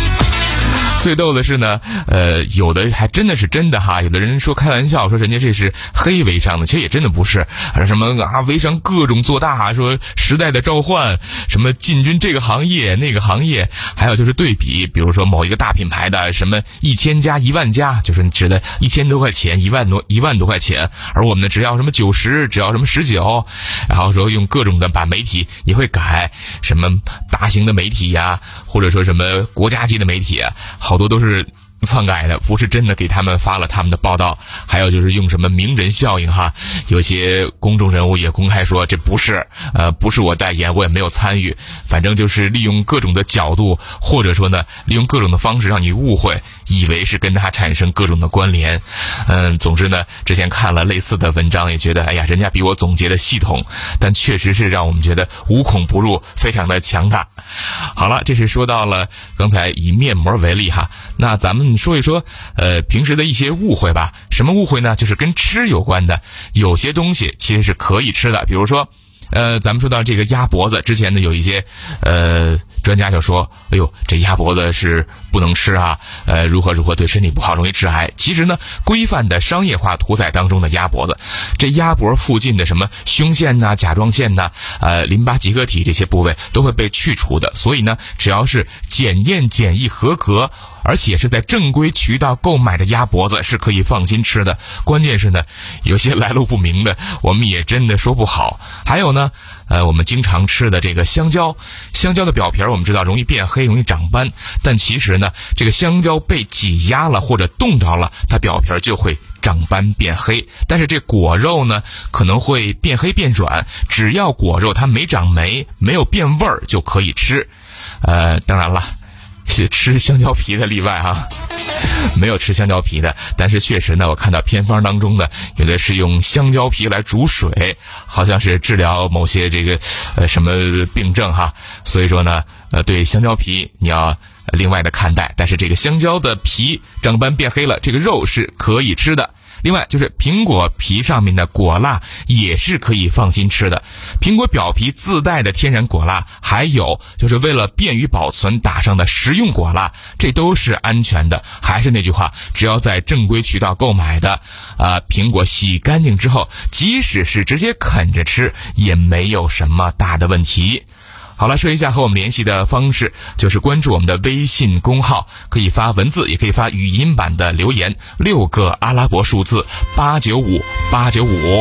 最逗的是呢，呃，有的还真的是真的哈，有的人说开玩笑说人家这是黑微商的，其实也真的不是，什么啊微商各种做大，说时代的召唤，什么进军这个行业那个行业，还有就是对比，比如说某一个大品牌的什么一千家一万家，就是指的一千多块钱一万多一万多块钱，而我们呢只要什么九十，只要什么十九，然后说用各种的把媒体也会改，什么大型的媒体呀，或者说什么国家级的媒体啊，好多都是篡改的，不是真的给他们发了他们的报道。还有就是用什么名人效应哈，有些公众人物也公开说这不是呃不是我代言，我也没有参与，反正就是利用各种的角度，或者说呢利用各种的方式让你误会，以为是跟他产生各种的关联。嗯，总之呢之前看了类似的文章也觉得哎呀人家比我总结的系统，但确实是让我们觉得无孔不入，非常的强大。好了，这是说到了刚才以面膜为例哈，那咱们说一说呃平时的一些误会吧。什么误会呢？就是跟吃有关的，有些东西其实是可以吃的，比如说呃，咱们说到这个鸭脖子，之前呢有一些呃专家就说，哎呦，这鸭脖子是不能吃啊，呃，如何如何对身体不好，容易致癌。其实呢，规范的商业化屠宰当中的鸭脖子，这鸭脖附近的什么胸腺呐、甲状腺呐、呃淋巴结合体这些部位都会被去除的。所以呢，只要是检验检疫合格，而且是在正规渠道购买的鸭脖子是可以放心吃的。关键是呢，有些来路不明的，我们也真的说不好。还有呢，呃，我们经常吃的这个香蕉，香蕉的表皮我们知道容易变黑，容易长斑，但其实呢，这个香蕉被挤压了或者冻着了，它表皮就会长斑变黑。但是这果肉呢，可能会变黑变软，只要果肉它没长霉，没有变味儿就可以吃。呃，当然了，是吃香蕉皮的例外啊，没有吃香蕉皮的。但是确实呢，我看到偏方当中呢，有的是用香蕉皮来煮水，好像是治疗某些这个呃什么病症哈。所以说呢，呃，对香蕉皮你要另外的看待。但是这个香蕉的皮长斑变黑了，这个肉是可以吃的。另外就是苹果皮上面的果蜡也是可以放心吃的，苹果表皮自带的天然果蜡，还有就是为了便于保存打上的食用果蜡，这都是安全的。还是那句话，只要在正规渠道购买的啊、呃，苹果洗干净之后，即使是直接啃着吃也没有什么大的问题。好了，说一下和我们联系的方式，就是关注我们的微信公号，可以发文字，也可以发语音版的留言，六个阿拉伯数字八九五八九五。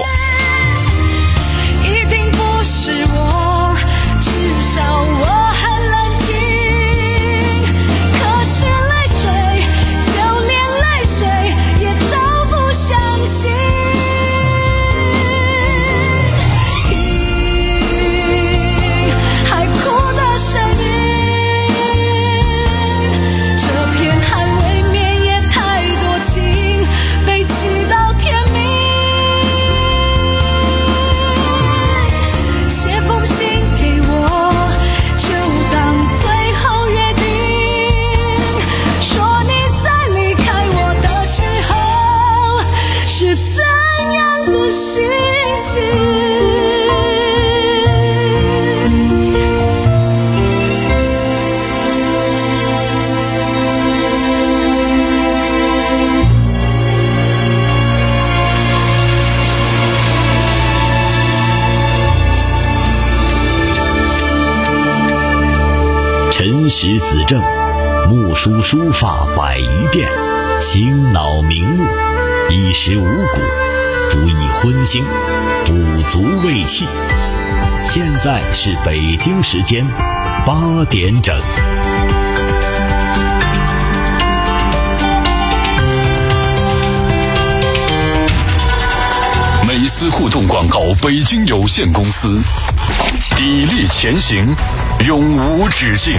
一定不是我，至少我很冷静。可是泪水，就连泪水也都不相信。 陈实子正，木书书法百余变，醒脑明目，衣食五谷，不易荤腥，补足胃气。现在是北京时间八点整。 美思互动广告北京有限公司，砥砺前行，永无止境。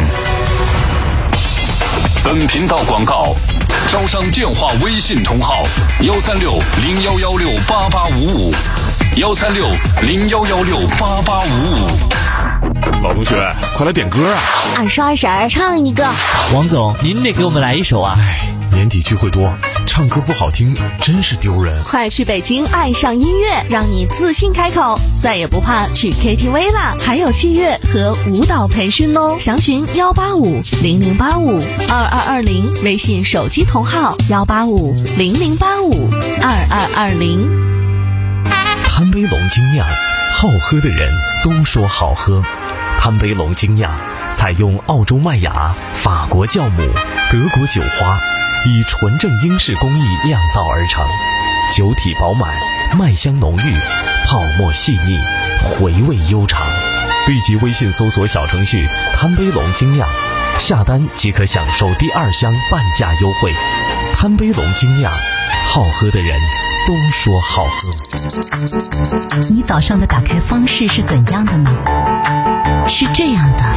本频道广告招商电话微信同号幺三六零幺幺六八八五五幺三六零幺幺六八八五五。 老同学，快来点歌啊！ 二十二婶唱一个。 王总，您得给我们来一首啊！ 哎，年底聚会多， 唱歌不好听真是丢人。 快去北京爱上音乐，让你自信开口，再也不怕去 K T V 啦！还有器乐和舞蹈培训哦。详询幺八五零零八五二二二零，微信手机同号幺八五零零八五二二二零。 贪杯龙精酿，好喝的人都说好喝。贪杯龙精酿采用澳洲麦芽、法国酵母、德国酒花，以纯正英式工艺酿造而成，酒体饱满，麦香浓郁，泡沫细腻，回味悠长。立即微信搜索小程序贪杯龙精酿，下单即可享受第二箱半价优惠。贪杯龙精酿，好喝的人都说好喝。 你早上的打开方式是怎样的呢？是这样的，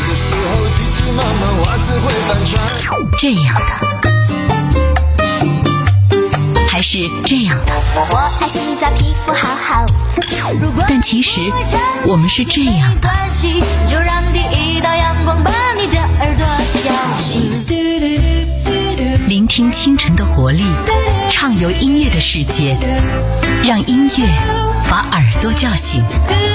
这样的，还是这样的？ 我爱洗澡，皮肤好好。 但其实我们是这样的。 就让第一道阳光把你的耳朵叫醒。 聆听清晨的活力，畅游音乐的世界，让音乐把耳朵叫醒。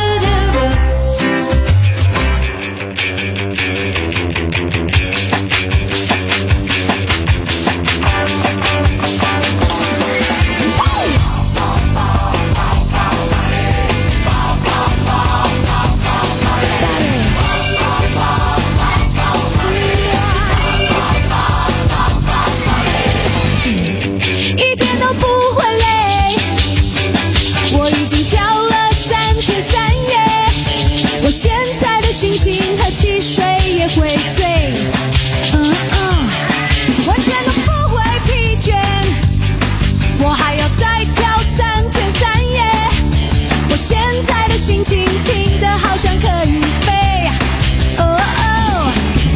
我现在的心情和汽水也会醉，嗯嗯，完全都不会疲倦。我还要再跳三天三夜。我现在的心情轻得好像可以飞，哦哦，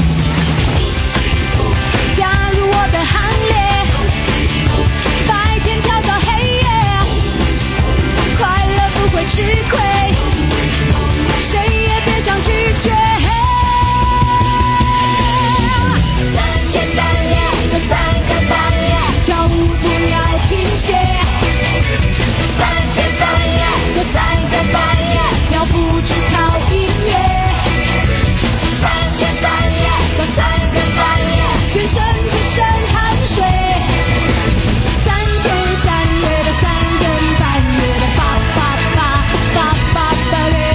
加入我的行列，白天跳到黑夜，快乐不会吃亏。谁也别想拒绝。三天三夜有三个半夜，脚步不要停歇。三天三夜有三个半夜，漂浮只靠音乐。三天三夜有三个半夜，全身只剩汗水。三天三夜的三更半夜的叭叭叭叭叭叭嘞。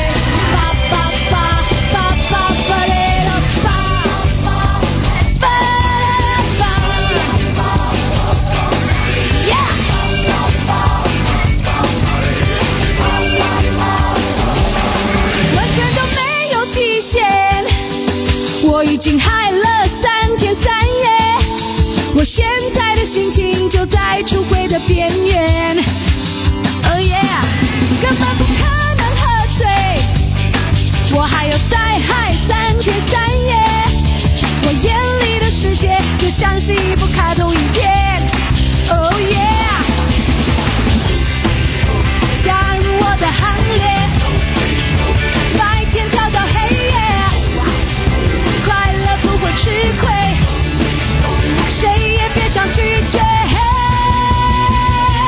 我已经嗨了三天三夜，我现在的心情就在出轨的边缘。Oh yeah， 根本不可能喝醉，我还要再嗨三天三夜。我眼里的世界就像是一部卡通影片。Oh yeah， 加入我的行列，白天跳到黑夜。快乐不会吃亏，谁也别想拒绝。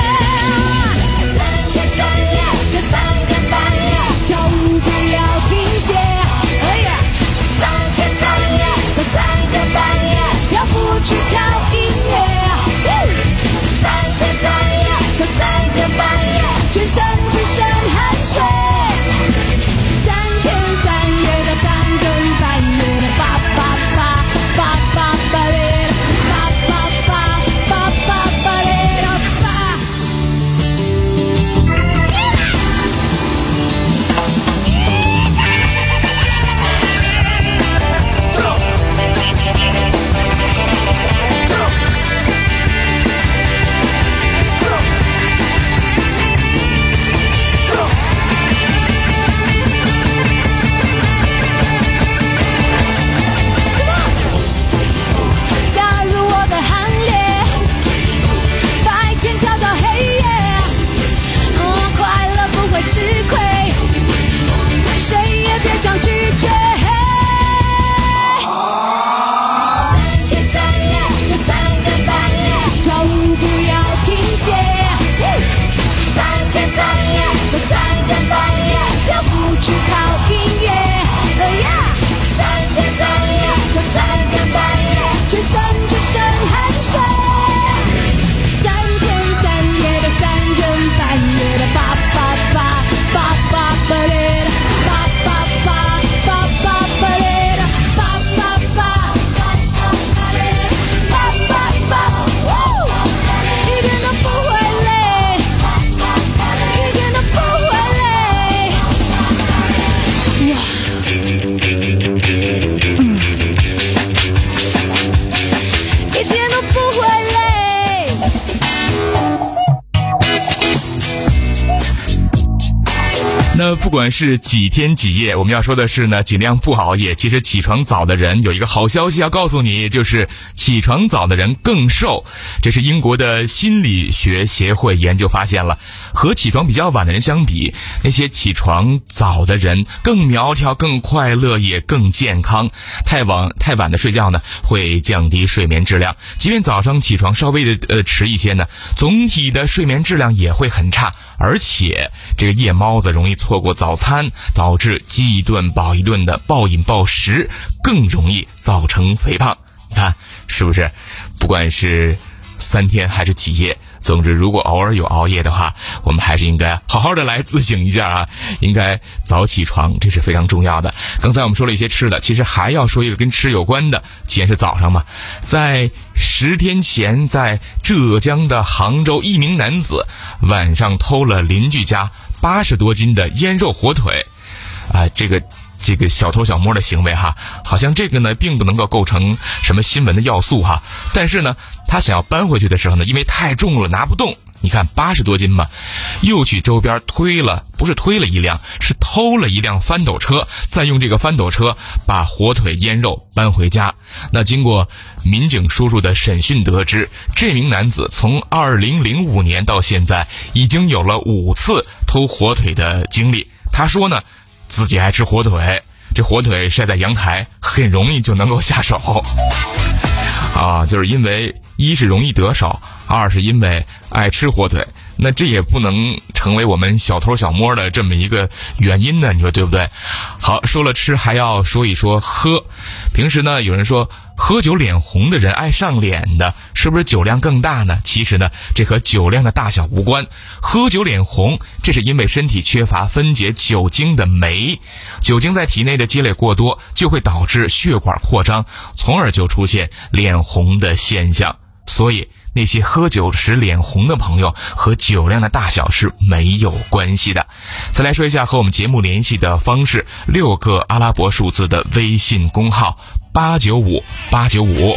那不管是几天几夜，我们要说的是呢，尽量不熬夜。其实起床早的人有一个好消息要告诉你，就是起床早的人更瘦。这是英国的心理学协会研究发现了，和起床比较晚的人相比，那些起床早的人更苗条、更快乐，也更健康。太晚太晚的睡觉呢，会降低睡眠质量。即便早上起床稍微的呃迟一些呢，总体的睡眠质量也会很差。而且这个夜猫子容易错过早餐，导致饥一顿饱一顿的暴饮暴食，更容易造成肥胖。你看是不是？不管是三天还是几夜，总之如果偶尔有熬夜的话，我们还是应该好好的来自省一下啊，应该早起床，这是非常重要的。刚才我们说了一些吃的，其实还要说一个跟吃有关的，既然是早上嘛。在十天前，在浙江的杭州，一名男子晚上偷了邻居家八十多斤的腌肉火腿啊、呃，这个这个小偷小摸的行为哈，好像这个呢并不能够构成什么新闻的要素哈。但是呢，他想要搬回去的时候呢，因为太重了拿不动，你看八十多斤嘛，又去周边推了，不是推了一辆，是偷了一辆翻斗车，再用这个翻斗车把火腿腌肉搬回家。那经过民警叔叔的审讯得知，这名男子从二零零五年到现在已经有了五次偷火腿的经历。他说呢，自己爱吃火腿，这火腿晒在阳台很容易就能够下手啊，就是因为一是容易得手，二是因为爱吃火腿。那这也不能成为我们小偷小摸的这么一个原因呢，你说对不对？好，说了吃还要说一说喝。平时呢有人说喝酒脸红的人爱上脸的，是不是酒量更大呢？其实呢这和酒量的大小无关。喝酒脸红，这是因为身体缺乏分解酒精的酶，酒精在体内的积累过多，就会导致血管扩张，从而就出现脸红的现象。所以那些喝酒时脸红的朋友和酒量的大小是没有关系的。再来说一下和我们节目联系的方式，六个阿拉伯数字的微信公号八九五八九五。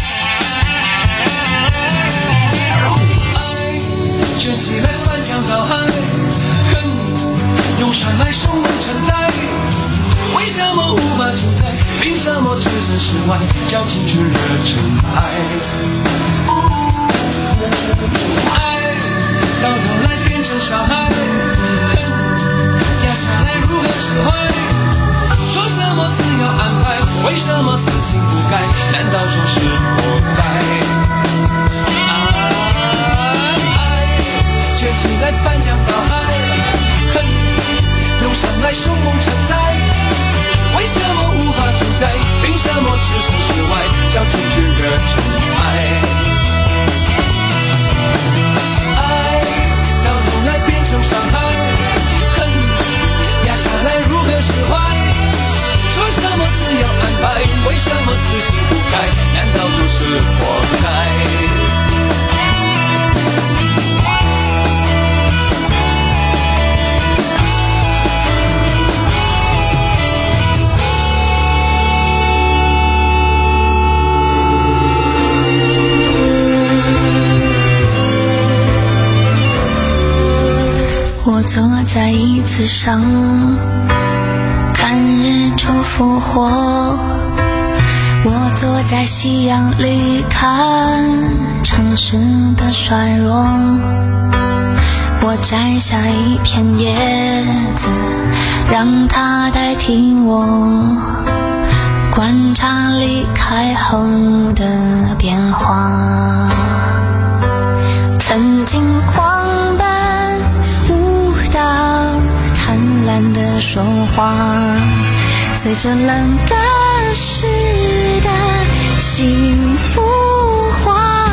卷起来翻江倒海，恨涌上来手梦承载，为什么无法主宰？凭什么置身事外？叫青春热尘埃。爱到头来变成伤害，压下来如何释怀？说什么自有安排？为什么死性不改？难道说是活该？爱卷起来翻江倒海，恨涌上来手梦承载，为什么无法主宰？凭什么置身事外？叫青春热尘埃。变成伤害，恨压下来如何释怀？说什么自有安排？为什么死性不改？难道就是活该？ 我坐在椅子上，看日出复活。我坐在夕阳里，看城市的衰弱。我摘下一片叶子，让它代替我，观察离开后的变化。曾经狂奔舞蹈，贪婪的说话，随着冷的时代幸福化，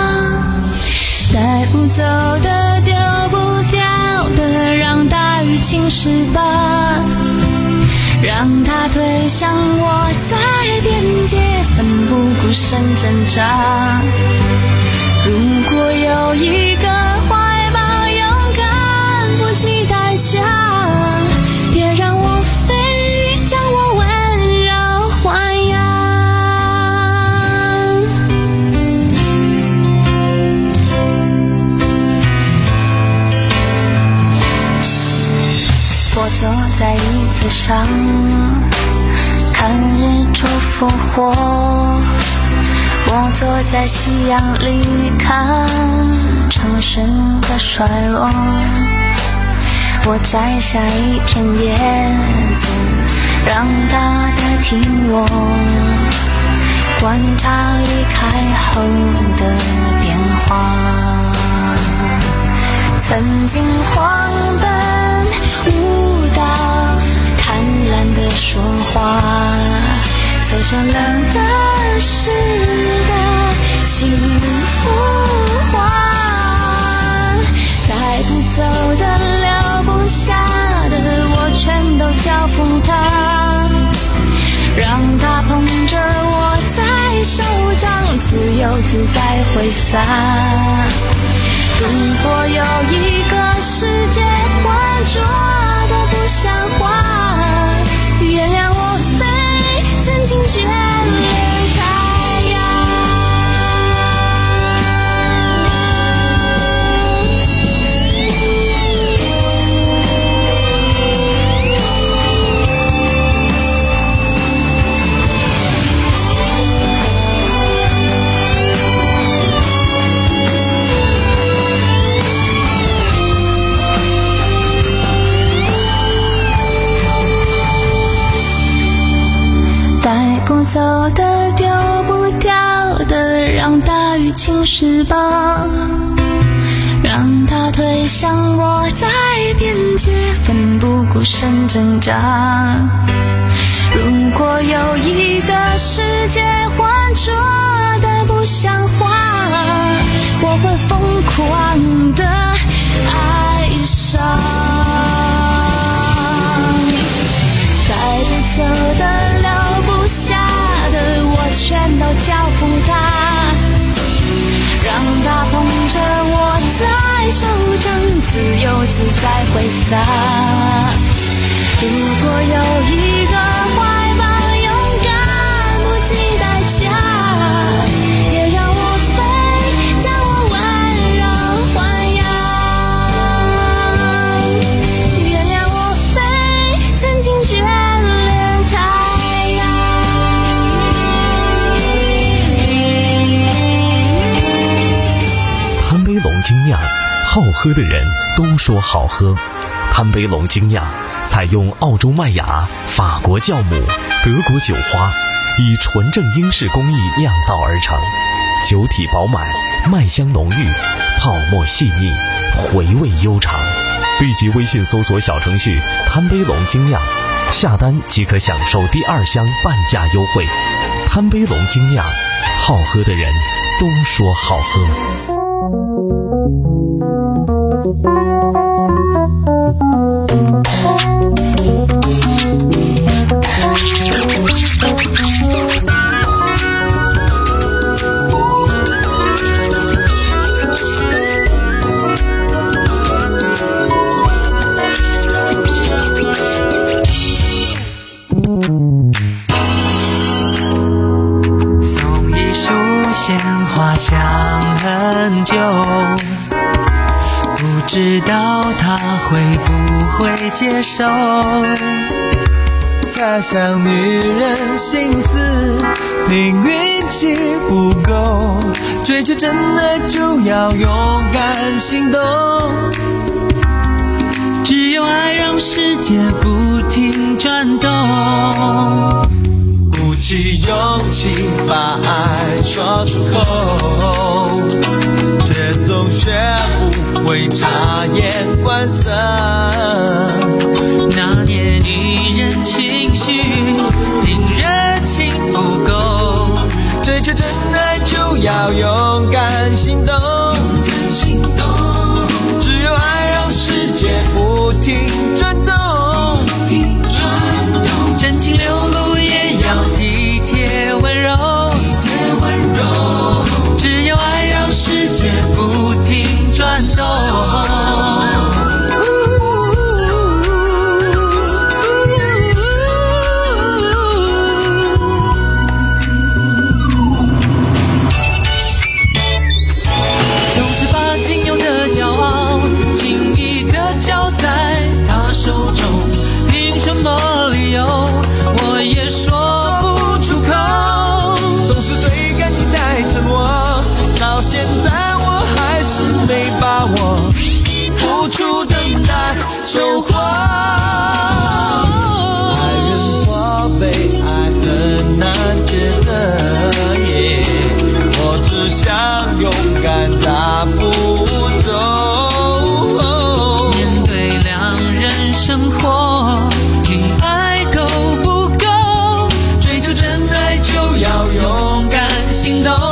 带不走的丢不掉的，让大雨侵蚀吧，让它推向我在边界奋不顾身挣扎。如果有一个怀抱勇敢不计代价，别让我飞，将我温柔豢养。我坐在椅子上，看日出复活。我坐在夕阳里，看城市的衰弱。我摘下一片叶子，让它代替我，观察离开后的变化。曾经狂奔舞蹈，贪婪的说话，随着冷的时代幸福化。带不走的留不下的，我全都交付他，让他捧着我在手掌，自由自在挥洒。如果有一个世界浑浊的不像话，原谅我非曾经眷恋太阳。带不走的，丢不掉的，让大雨侵蚀吧，让它推向我在边界，奋不顾身挣扎。如果有一个世界浑浊的不像话，我会疯狂的爱上。带不走的，留不下的，我全都交付他，让他捧着我在手掌，自由自在挥洒。如果有一个怀抱，勇敢不计代价，也让我飞，将我温柔豢养。原谅我非曾经眷恋太阳。 贪杯龙精酿，好喝的人都说好喝。贪杯龙精酿采用澳洲麦芽、法国酵母、德国酒花，以纯正英式工艺酿造而成，酒体饱满，麦香浓郁，泡沫细腻，回味悠长。立即微信搜索小程序贪杯龙精酿，下单即可享受第二箱半价优惠。贪杯龙精酿，好喝的人都说好喝。 送一束鲜花想很久，不知道他会不会接受。 猜想女人心思，凭运气不够，追求真爱就要勇敢行动。 只有爱让世界不停转动， 鼓起勇气把爱说出口，却总学不会察言观色。 拿捏女人情绪，凭热情不够， 追求真爱就要勇敢行动。只有爱让世界不停转动， 真情流露也要体贴温柔。只有爱让世界不停转动。总是付出等待收获。爱人或被爱很难抉择，耶，我只想勇敢大步走。 面对两人生活，连爱都不够，追求真爱就要勇敢行动。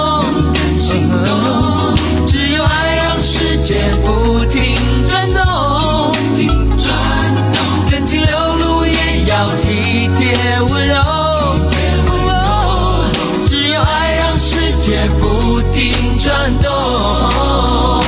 只有爱让世界不停转动，真情流露也要体贴温柔。只有爱让世界不停转动。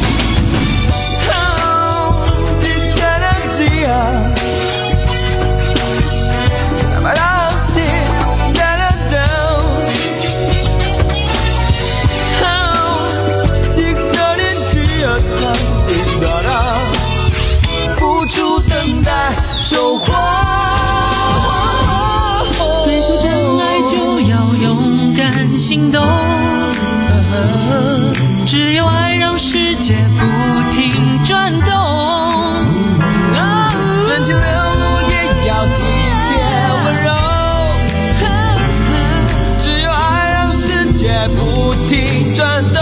收获，追求真爱就要勇敢行动。只有爱让世界不停转动。真情流露也要体贴温柔。只有爱让世界不停转动。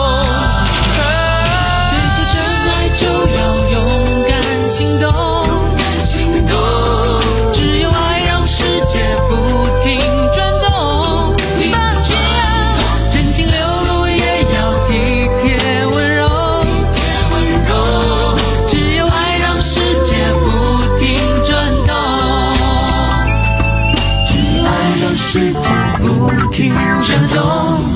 追求真爱就要勇敢行动。只有爱让世界不停转动，真情流露也要体贴温柔。只有爱让世界不停转动，只有爱让世界不停转动，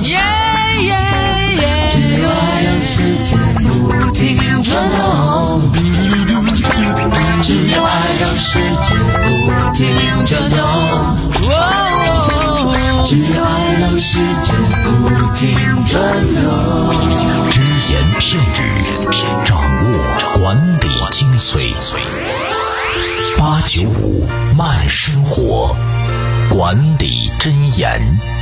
只有爱让世界不停转动。只有爱让世界不停转动，只有爱让世界不停转动。 只言片语，掌握管理精髓。八九五慢生活，管理箴言。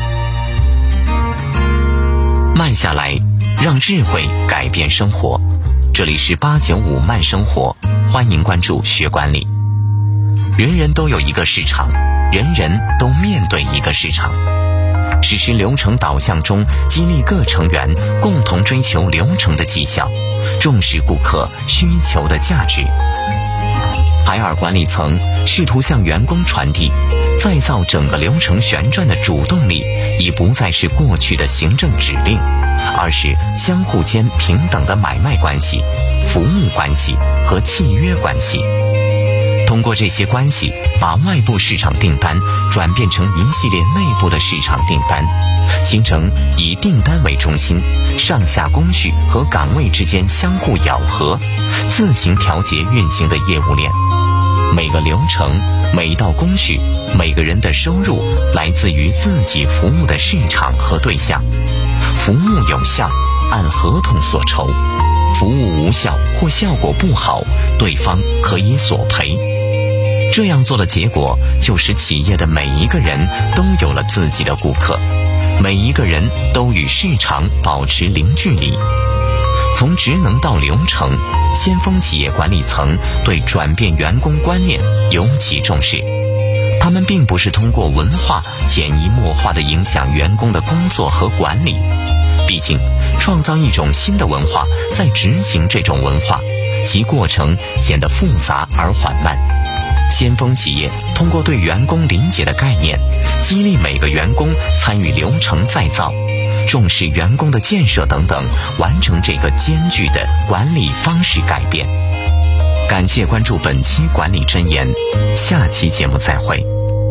慢下来，让智慧改变生活。这里是八九五慢生活，欢迎关注学管理。人人都有一个市场，人人都面对一个市场。实施流程导向中，激励各成员共同追求流程的绩效，重视顾客需求的价值。海尔管理层试图向员工传递，再造整个流程旋转的主动力，已不再是过去的行政指令，而是相互间平等的买卖关系、服务关系和契约关系。通过这些关系，把外部市场订单转变成一系列内部的市场订单，形成以订单为中心，上下工序和岗位之间相互咬合，自行调节运行的业务链。每个流程、每道工序、每个人的收入来自于自己服务的市场和对象。服务有效，按合同所酬；服务无效或效果不好，对方可以索赔。这样做的结果，就使企业的每一个人都有了自己的顾客，每一个人都与市场保持零距离。从职能到流程，先锋企业管理层对转变员工观念尤其重视。他们并不是通过文化潜移默化地影响员工的工作和管理，毕竟创造一种新的文化，再执行这种文化，其过程显得复杂而缓慢。先锋企业通过对员工理解的概念，激励每个员工参与流程再造，重视员工的建设等等，完成这个艰巨的管理方式改变。感谢关注本期管理箴言，下期节目再会。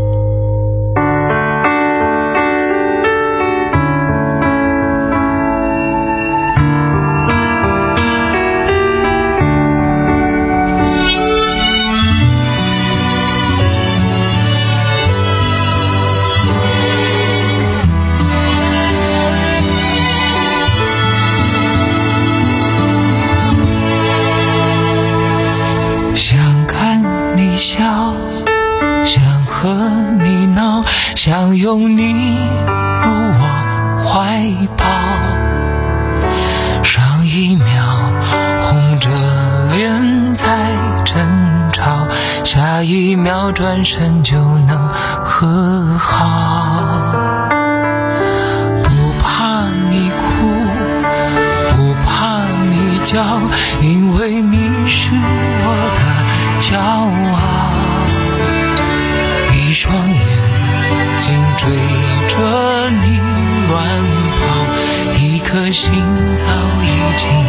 想拥你入我怀抱，上一秒红着脸在争吵，下一秒转身就能和好。不怕你哭，不怕你叫，因为你是我的骄傲。一双眼睛追着你乱跑，一颗心早已经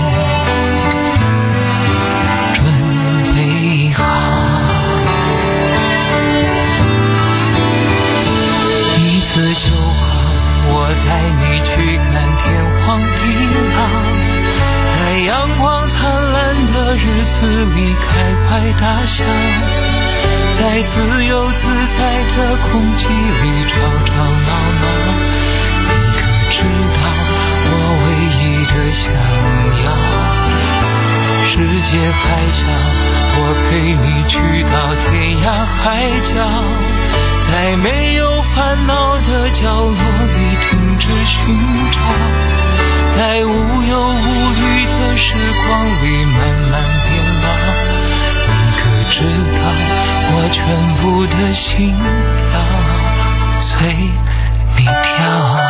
准备好。一次就好，我带你去看天荒地老，在阳光灿烂的日子里开怀大笑，在自由自在的空气里吵吵闹闹。你可知道我唯一的想要，世界还小，我陪你去到天涯海角，在没有烦恼的角落里停止寻找，在无忧无虑的时光里慢慢变老。你可知道我全部的心跳随你跳。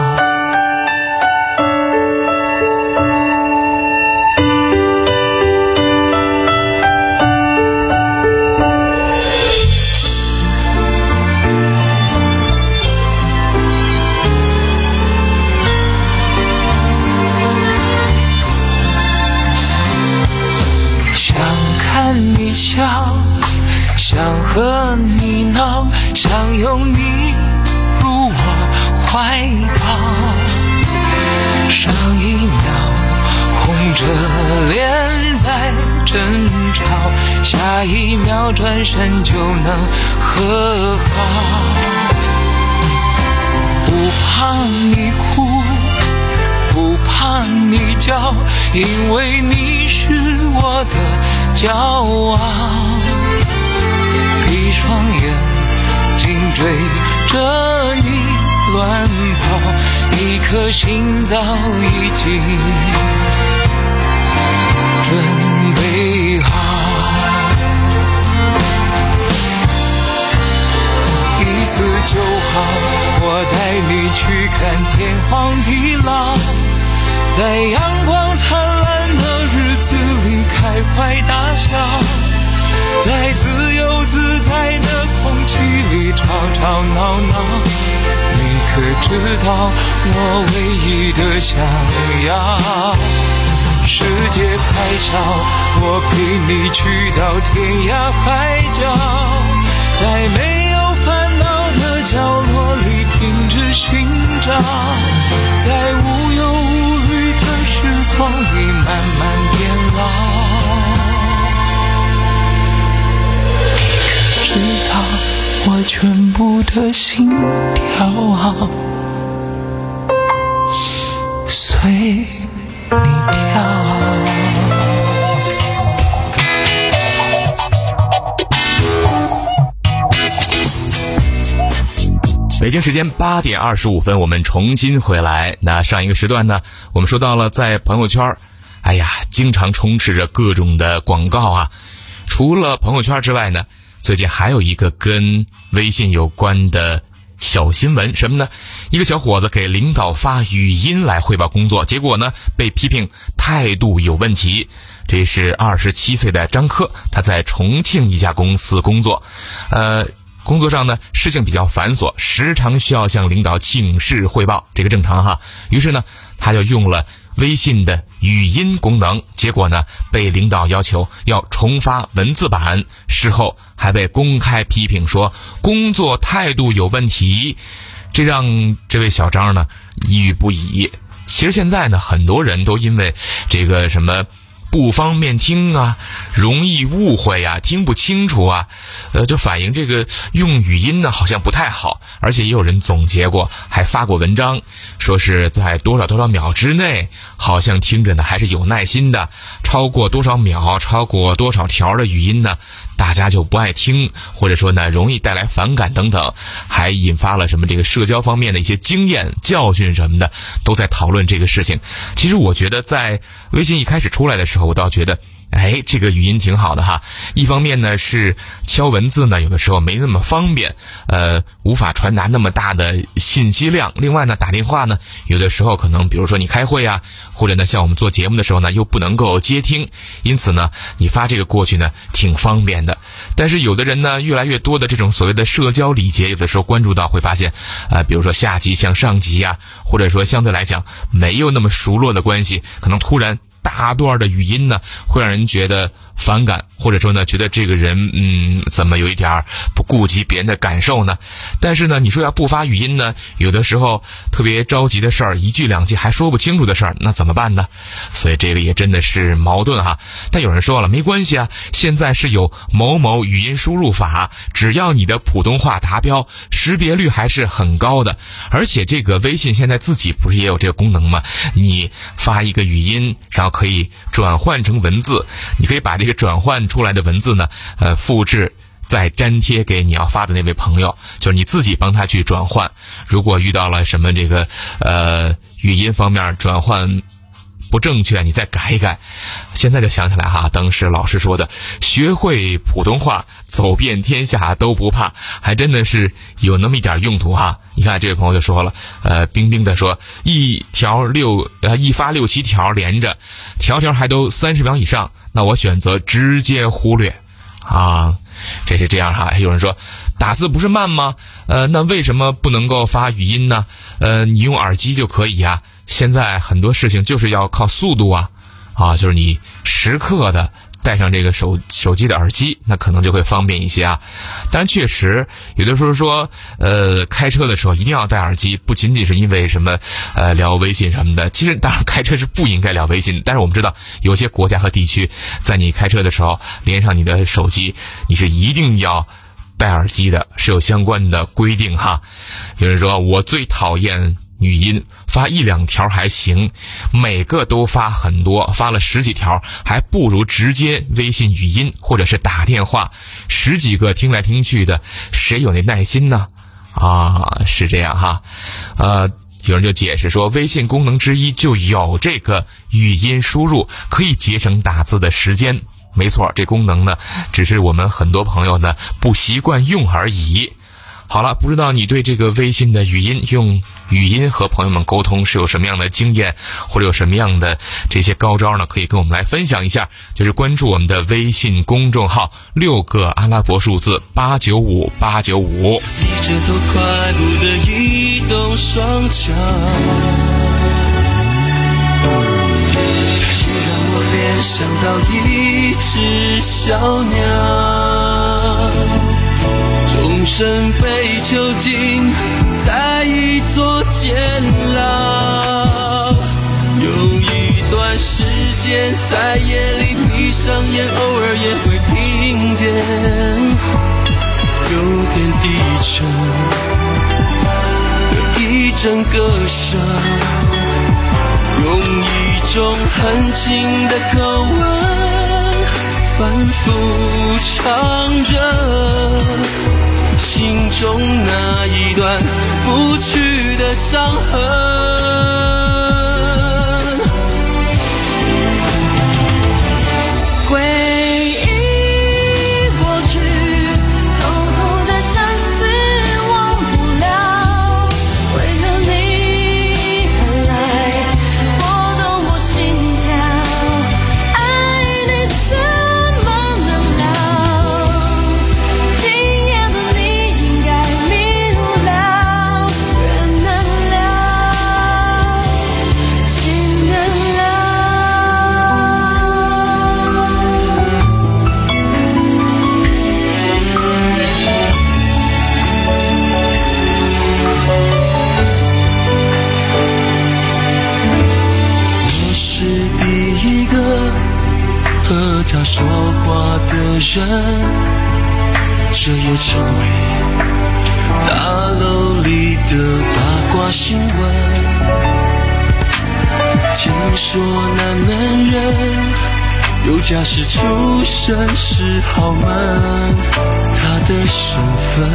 想看你笑，想和你闹，想拥你入我怀抱。上一秒红着脸在争吵，下一秒转身就能和好。不怕你哭，不怕你叫，因为你是我的骄傲。一双眼睛追着你乱跑，一颗心早已经准备好。一次就好，我带你去看天荒地老，在阳光灿烂的日子里开怀大笑，在自由自在的空气里吵吵闹闹。你可知道我唯一的想要，世界还小，我陪你去到天涯海角，在没有烦恼的角落里停止寻找，在无忧无虑的时光里慢慢变老。知道我全部的心跳随你跳。 北京时间八点二十五分，我们重新回来。那上一个时段呢，我们说到了在朋友圈，哎呀，经常充斥着各种的广告啊。除了朋友圈之外呢，最近还有一个跟微信有关的小新闻，什么呢？一个小伙子给领导发语音来汇报工作，结果呢被批评态度有问题。这是二十七岁的张克，他在重庆一家公司工作，呃工作上呢事情比较繁琐，时常需要向领导请示汇报，这个正常哈。于是呢他就用了微信的语音功能，结果呢被领导要求要重发文字版，事后还被公开批评说工作态度有问题，这让这位小张呢抑郁不已。其实现在呢很多人都因为这个什么不方便听啊，容易误会啊，听不清楚啊，呃，就反映这个用语音呢好像不太好，而且也有人总结过，还发过文章，说是在多少多少秒之内，好像听着呢还是有耐心的，超过多少秒，超过多少条的语音呢，大家就不爱听，或者说呢容易带来反感等等，还引发了什么这个社交方面的一些经验教训什么的，都在讨论这个事情。其实我觉得在微信一开始出来的时候，我倒觉得哎，这个语音挺好的哈。一方面呢是敲文字呢有的时候没那么方便，呃，无法传达那么大的信息量。另外呢打电话呢有的时候可能比如说你开会啊，或者呢像我们做节目的时候呢又不能够接听，因此呢你发这个过去呢挺方便的。但是有的人呢越来越多的这种所谓的社交礼节，有的时候关注到会发现呃，比如说下级向上级呀、啊，或者说相对来讲没有那么熟络的关系，可能突然大段的语音呢会让人觉得反感，或者说呢觉得这个人嗯怎么有一点不顾及别人的感受呢。但是呢你说要不发语音呢，有的时候特别着急的事儿，一句两句还说不清楚的事儿，那怎么办呢？所以这个也真的是矛盾哈。但有人说了，没关系啊，现在是有某某语音输入法，只要你的普通话达标，识别率还是很高的。而且这个微信现在自己不是也有这个功能吗？你发一个语音，然后可以转换成文字，你可以把这个转换出来的文字呢呃，复制再粘贴给你要发的那位朋友，就是你自己帮他去转换。如果遇到了什么这个呃语音方面转换不正确，你再改一改。现在就想起来哈，当时老师说的学会普通话走遍天下都不怕，还真的是有那么一点用途哈。你看这位朋友就说了，呃冰冰的说一条六呃一发六七条连着，条条还都三十秒以上，那我选择直接忽略啊。这是这样哈。有人说打字不是慢吗？呃那为什么不能够发语音呢？呃你用耳机就可以啊。现在很多事情就是要靠速度啊，啊，就是你时刻的带上这个手手机的耳机，那可能就会方便一些啊。当然确实有的时候说呃开车的时候一定要戴耳机，不仅仅是因为什么呃聊微信什么的，其实当然开车是不应该聊微信，但是我们知道有些国家和地区在你开车的时候连上你的手机，你是一定要戴耳机的，是有相关的规定哈。有人说我最讨厌语音，发一两条还行，每个都发很多，发了十几条还不如直接微信语音或者是打电话，十几个听来听去的，谁有那耐心呢？啊，是这样哈。呃有人就解释说，微信功能之一就有这个语音输入，可以节省打字的时间。没错，这功能呢只是我们很多朋友呢不习惯用而已。好了，不知道你对这个微信的语音，用语音和朋友们沟通是有什么样的经验，或者有什么样的这些高招呢？可以跟我们来分享一下。就是关注我们的微信公众号，六个阿拉伯数字八九五八九五。 低着头快步地移动双脚，它也让我联想到一只小鸟。终身被囚禁在一座监牢，有一段时间在夜里闭上眼，偶尔也会听见有点低沉的一阵歌声，用一种很轻的口吻反复唱着心中那一段不去的伤痕。回忆过去，偷偷的相思忘不了，为何你还来拨动我心跳，爱你怎么能了，今夜的你应该迷路了，人难了，情难了。我是第一个和他说话的人，这也成为大楼里的八卦新闻。听说那男人有家室出身是豪门，他的身份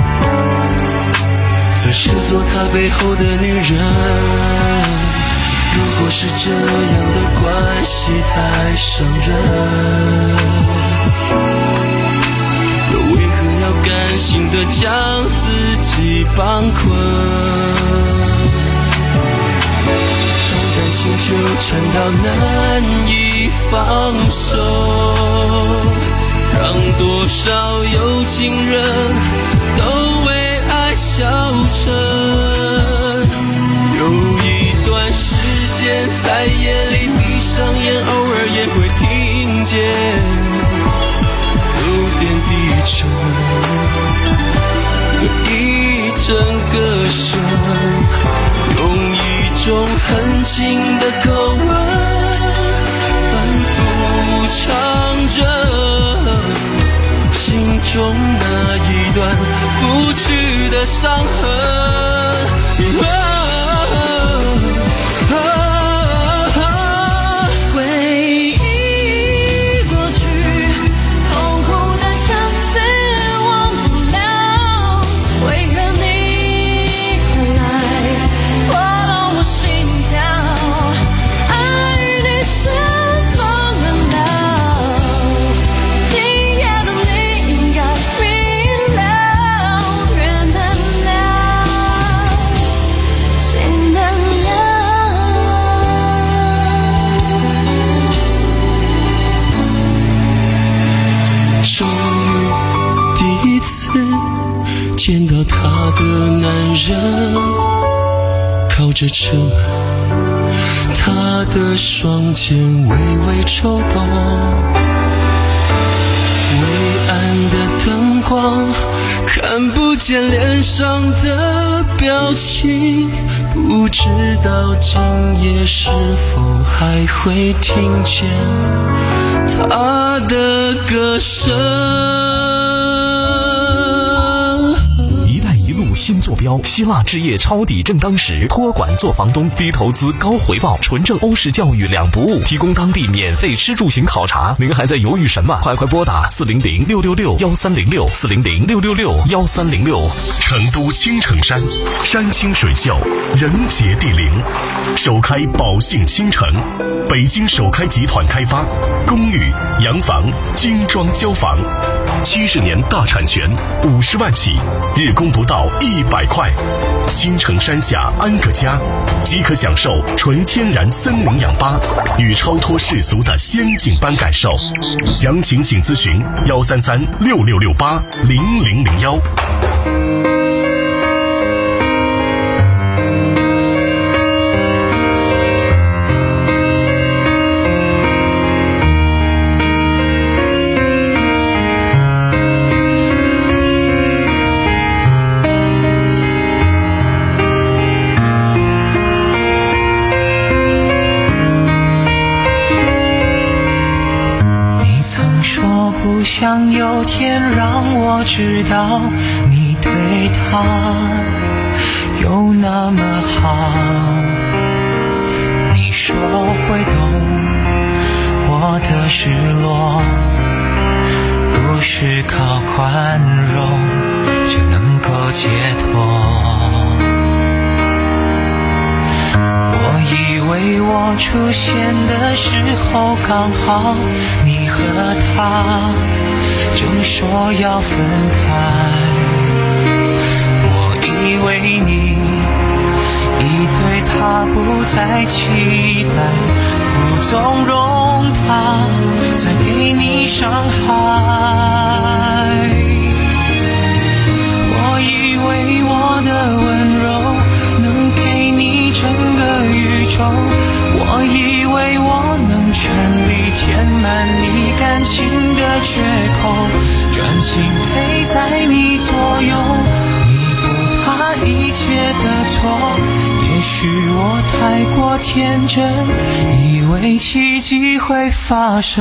则是做他背后的女人。 如果是这样的关系太伤人，又为何要甘心的将自己绑困？伤感情纠缠到难以放手，让多少有情人都为爱消沉。有一段时间在夜里闭上眼，偶尔也会听见有点低沉的一阵歌声，用一种很轻的口吻反复唱着心中那一段不去的伤痕。 回忆过去，痛苦的相思忘不了，为何你回来拨动我心跳？爱与你随风奔跑，今夜的你应该明了，原谅了，请原谅。 终于第一次见到他的男人，靠着车门，他的双肩微微抽动，微暗的灯光看不见脸上的表情，不知道今夜是否还会听见他的歌声。 一带一路新坐标，希腊置业抄底正当时，托管做房东，低投资高回报，纯正欧式教育两不误，提供当地免费吃住行考察。您还在犹豫什么？快快拨打四零零六六六幺三零六四零零六六六幺三零六。 成都青城山，山清水秀，人杰地灵，首开宝兴新城，北京首开集团开发，公寓、洋房、精装交房，七十年大产权，五十万起，日供不到一百块。青城山下安个家，即可享受纯天然森林氧吧与超脱世俗的仙境般感受。详情请咨询幺三三六六六八零零零幺。 不想有天让我知道你对他有那么好，你说会懂我的失落，不是靠宽容就能够解脱。我以为我出现的时候刚好你和他正说要分开，我以为你已对他不再期待，不纵容他再给你伤害。我以为我的温柔能给你整个宇宙，我以为我能全力填满你感情的缺口，专心陪在你左右，弥补他一切的错。也许我太过天真，以为奇迹会发生。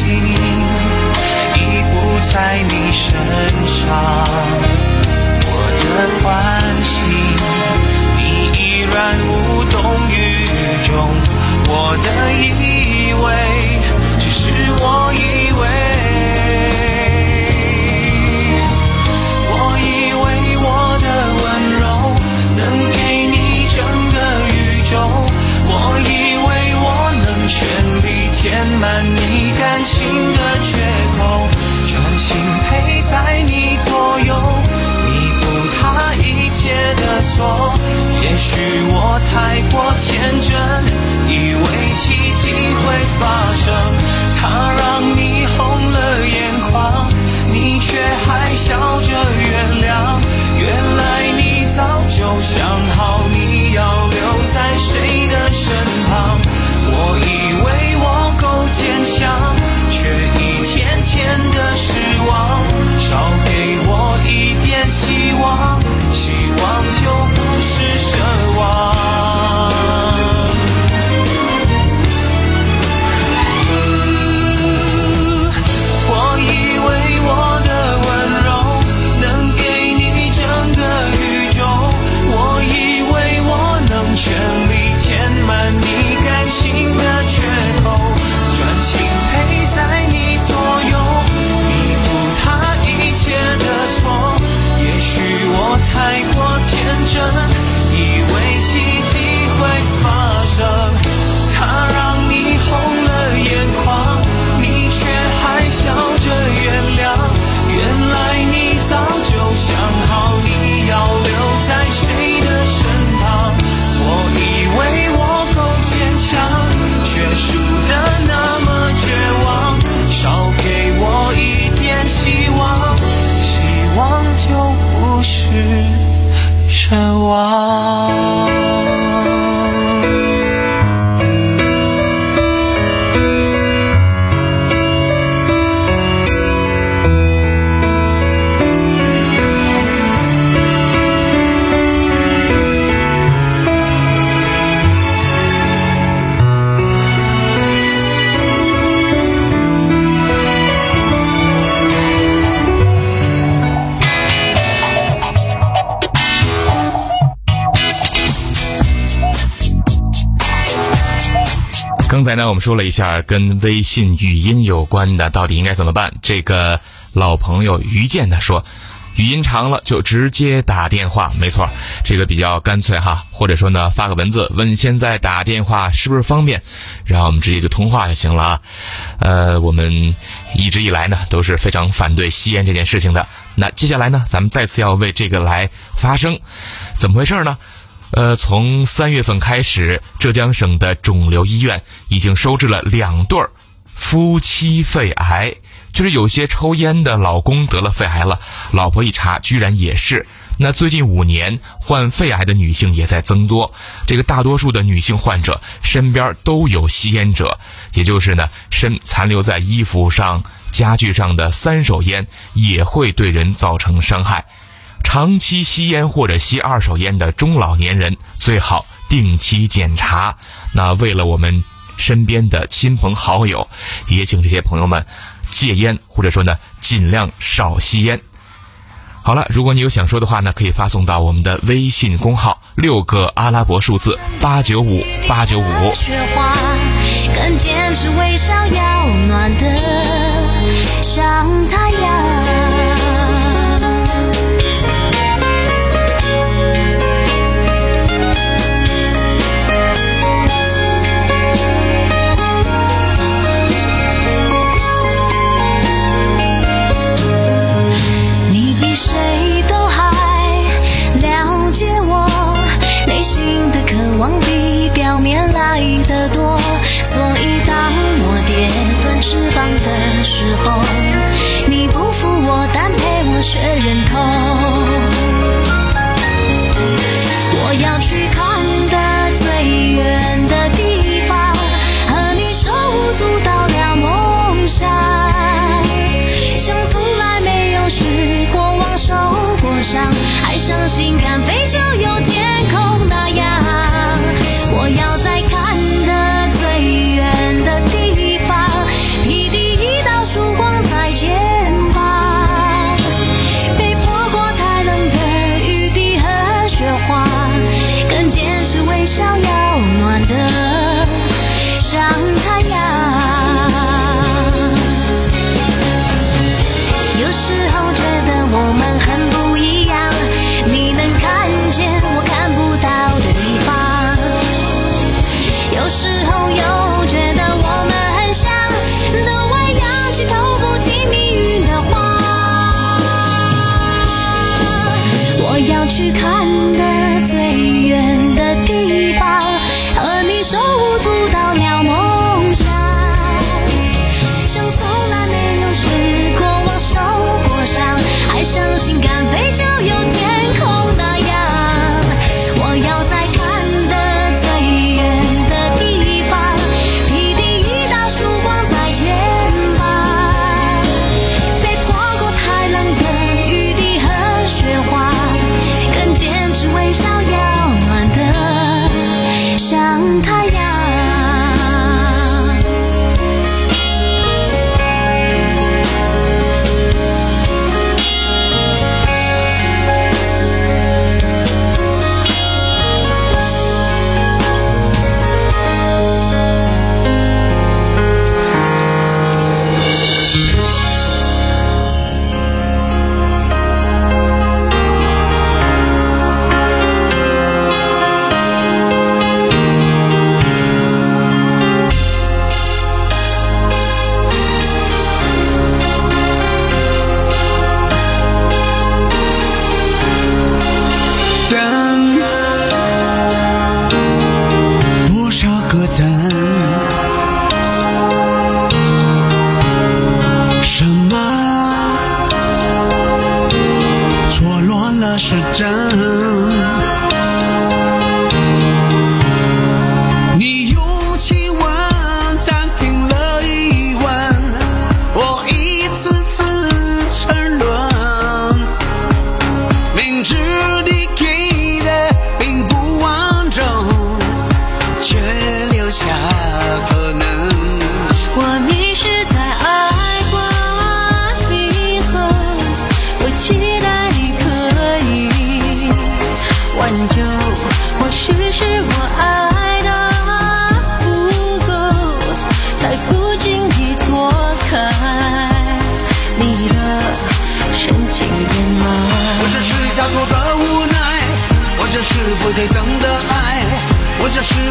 已不在你身上，我的关心你依然无动于衷，我的以为只是我以为，我以为我的温柔能给你整个宇宙，我以为我能全力填满你感情的缺口，专心陪在你左右，弥补他一切的错。也许我太过天真，以为奇迹会发生，他让你红了眼眶，你却还笑着原谅。原来你早就想好你要留在谁的身旁，我以为我够坚强，却一天天的失望，少给我一点希望，希望就不是奢望。我以为我的温柔能给你整个宇宙，我以为我能全力填满你感情的缺口，专心陪在你左右，弥补他一切的错。也许我太过天真，以为奇迹会发生，他让你红了眼眶，你却还笑着原谅。原来你早就想好你要留在谁的身旁，我以为我够坚强，却输得那么绝望，少给我一点希望，希望就不是奢望。 刚才呢，我们说了一下跟微信语音有关的，到底应该怎么办？这个老朋友于健呢说，语音长了就直接打电话，没错，这个比较干脆哈。或者说呢，发个文字问现在打电话是不是方便，然后我们直接就通话就行了啊。呃，我们一直以来呢都是非常反对吸烟这件事情的。那接下来呢，咱们再次要为这个来发声，怎么回事呢？呃，从三月份开始，浙江省的肿瘤医院已经收治了两对夫妻肺癌，就是有些抽烟的老公得了肺癌了，老婆一查居然也是。那最近五年患肺癌的女性也在增多，这个大多数的女性患者身边都有吸烟者，也就是呢，身残留在衣服上、家具上的三手烟也会对人造成伤害。长期吸烟或者吸二手烟的中老年人最好定期检查。那为了我们身边的亲朋好友，也请这些朋友们戒烟，或者说呢尽量少吸烟。好了，如果你有想说的话呢，可以发送到我们的微信公号，六个阿拉伯数字八九五八九五。 更坚持微笑要暖的像太阳。比表面来得多，所以当我跌断翅膀的时候，你不负我，但陪我却忍痛。我要去看的最远的地方，和你手舞足蹈聊梦想，像从来没有失过望受过伤，还相信敢飞就有天空那样。我要在看的最远的地方，披第一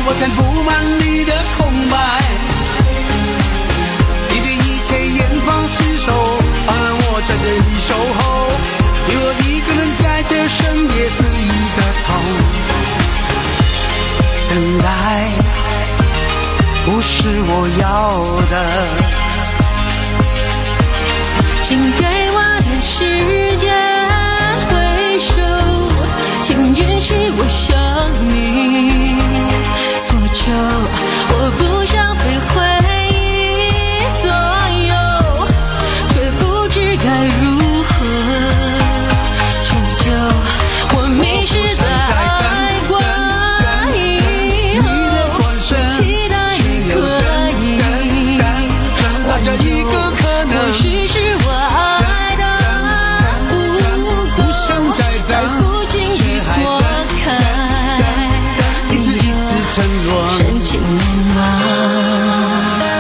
我填不满你的空白。你对一切严防死守，放任我在这里守候，给我一个人在这深夜肆意的痛。等待不是我要的， 请给我点时间回首，请允许我向你索求，我不想被回忆左右，却不知该如何求救，我迷失在爱过以后，期待你可以等待着一个可能，或许是我爱的不够，在不经意拨开，一次一次承诺，深情绵漫。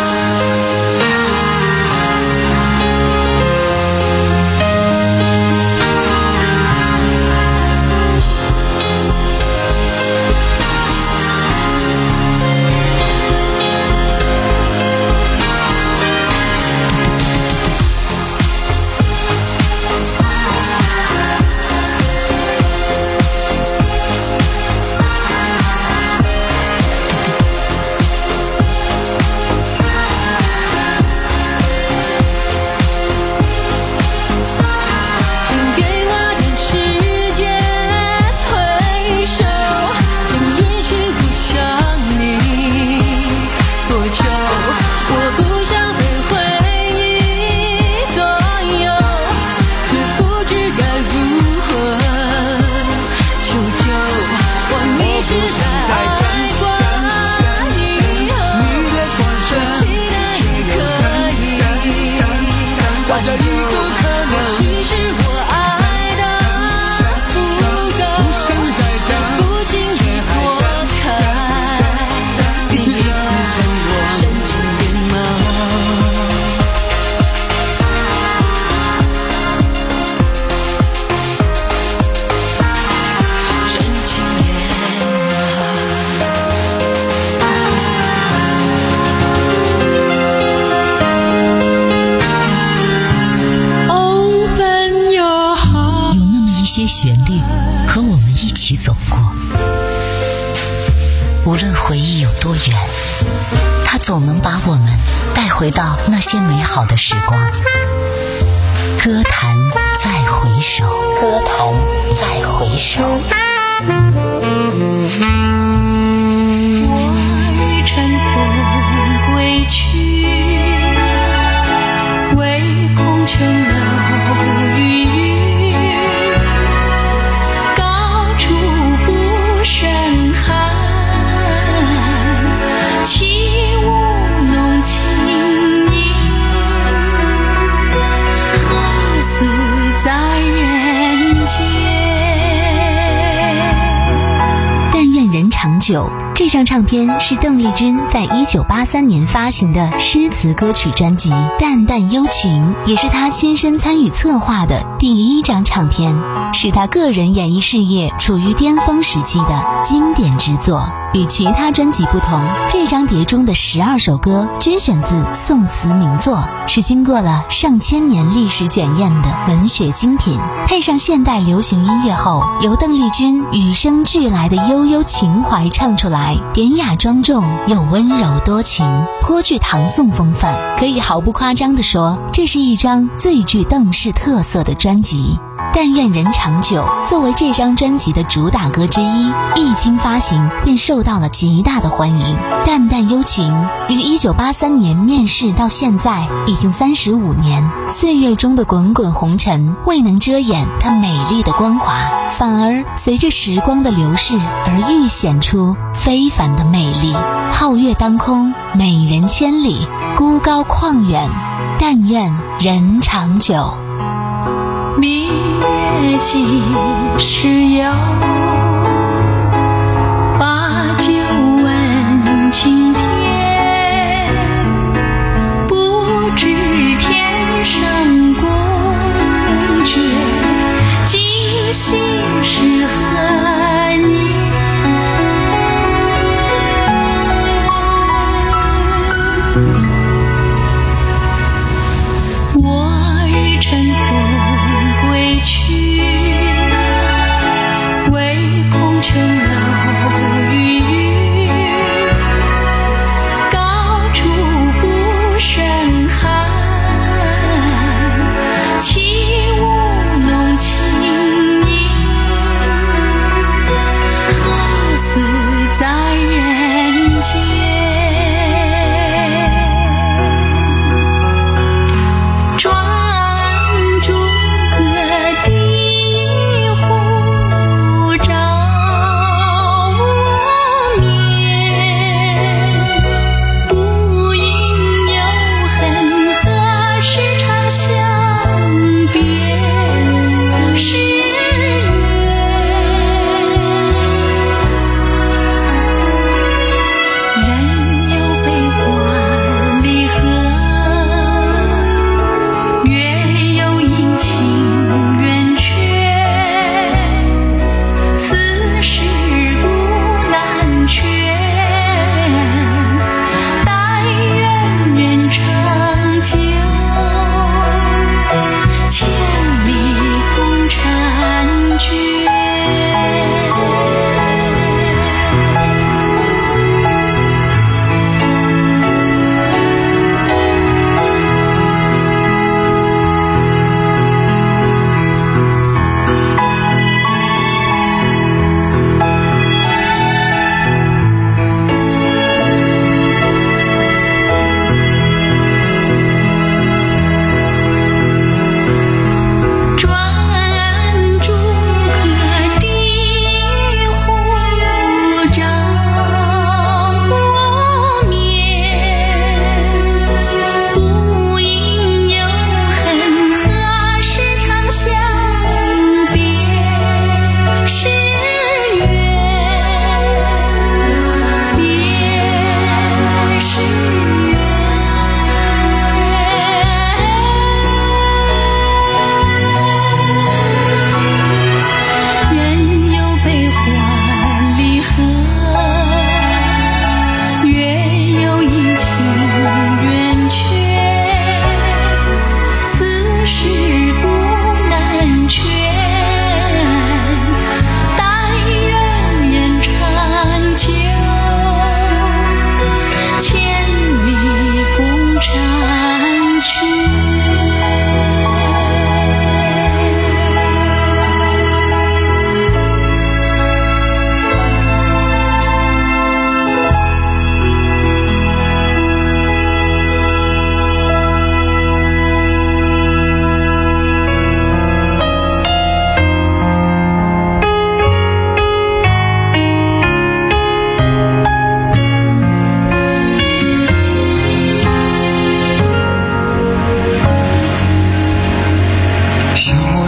无论回忆有多远，它总能把我们带回到那些美好的时光。歌坛再回首，歌坛再回首。 我乘风归去，唯恐琼楼玉宇，高处不胜寒。起舞弄清影，好似在人间。 但愿人长久，这张唱片是邓丽君在一九八三年发行的诗词歌曲专辑《淡淡幽情》，也是她亲身参与策划的第一张唱片，是她个人演艺事业处于巅峰时期的经典之作。与其他专辑不同，这张碟中的十二首歌均选自宋词名作，是经过了上千年历史检验的文学精品。配上现代流行音乐后，由邓丽君与生俱来的悠悠情怀唱出来，典雅庄重又温柔多情，颇具唐宋风范。可以毫不夸张地说，这是一张最具邓氏特色的专辑。但愿人长久作为这张专辑的主打歌之一，一经发行便受到了极大的欢迎。淡淡幽情于一九八三年面世到现在已经三十五年，岁月中的滚滚红尘未能遮掩它美丽的光华，反而随着时光的流逝而愈显出非凡的魅力。皓月当空，美人千里，孤高旷远，但愿人长久。 明月几时有，把酒问青天，不知天上宫阙，今夕是何年。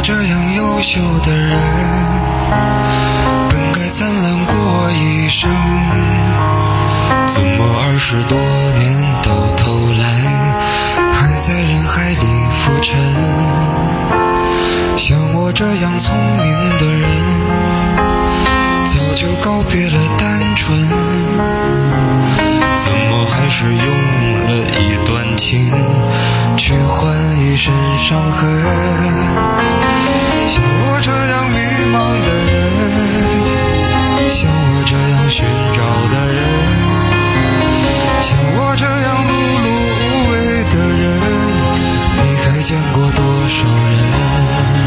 这样优秀的人，本该灿烂过一生，怎么二十多年到头来还在人海里浮沉？像我这样聪明的人，早就告别了单纯，怎么还是用了一段情去换一身伤痕？像我这样迷茫的人，像我这样寻找的人，像我这样碌碌无为的人，你还见过多少人？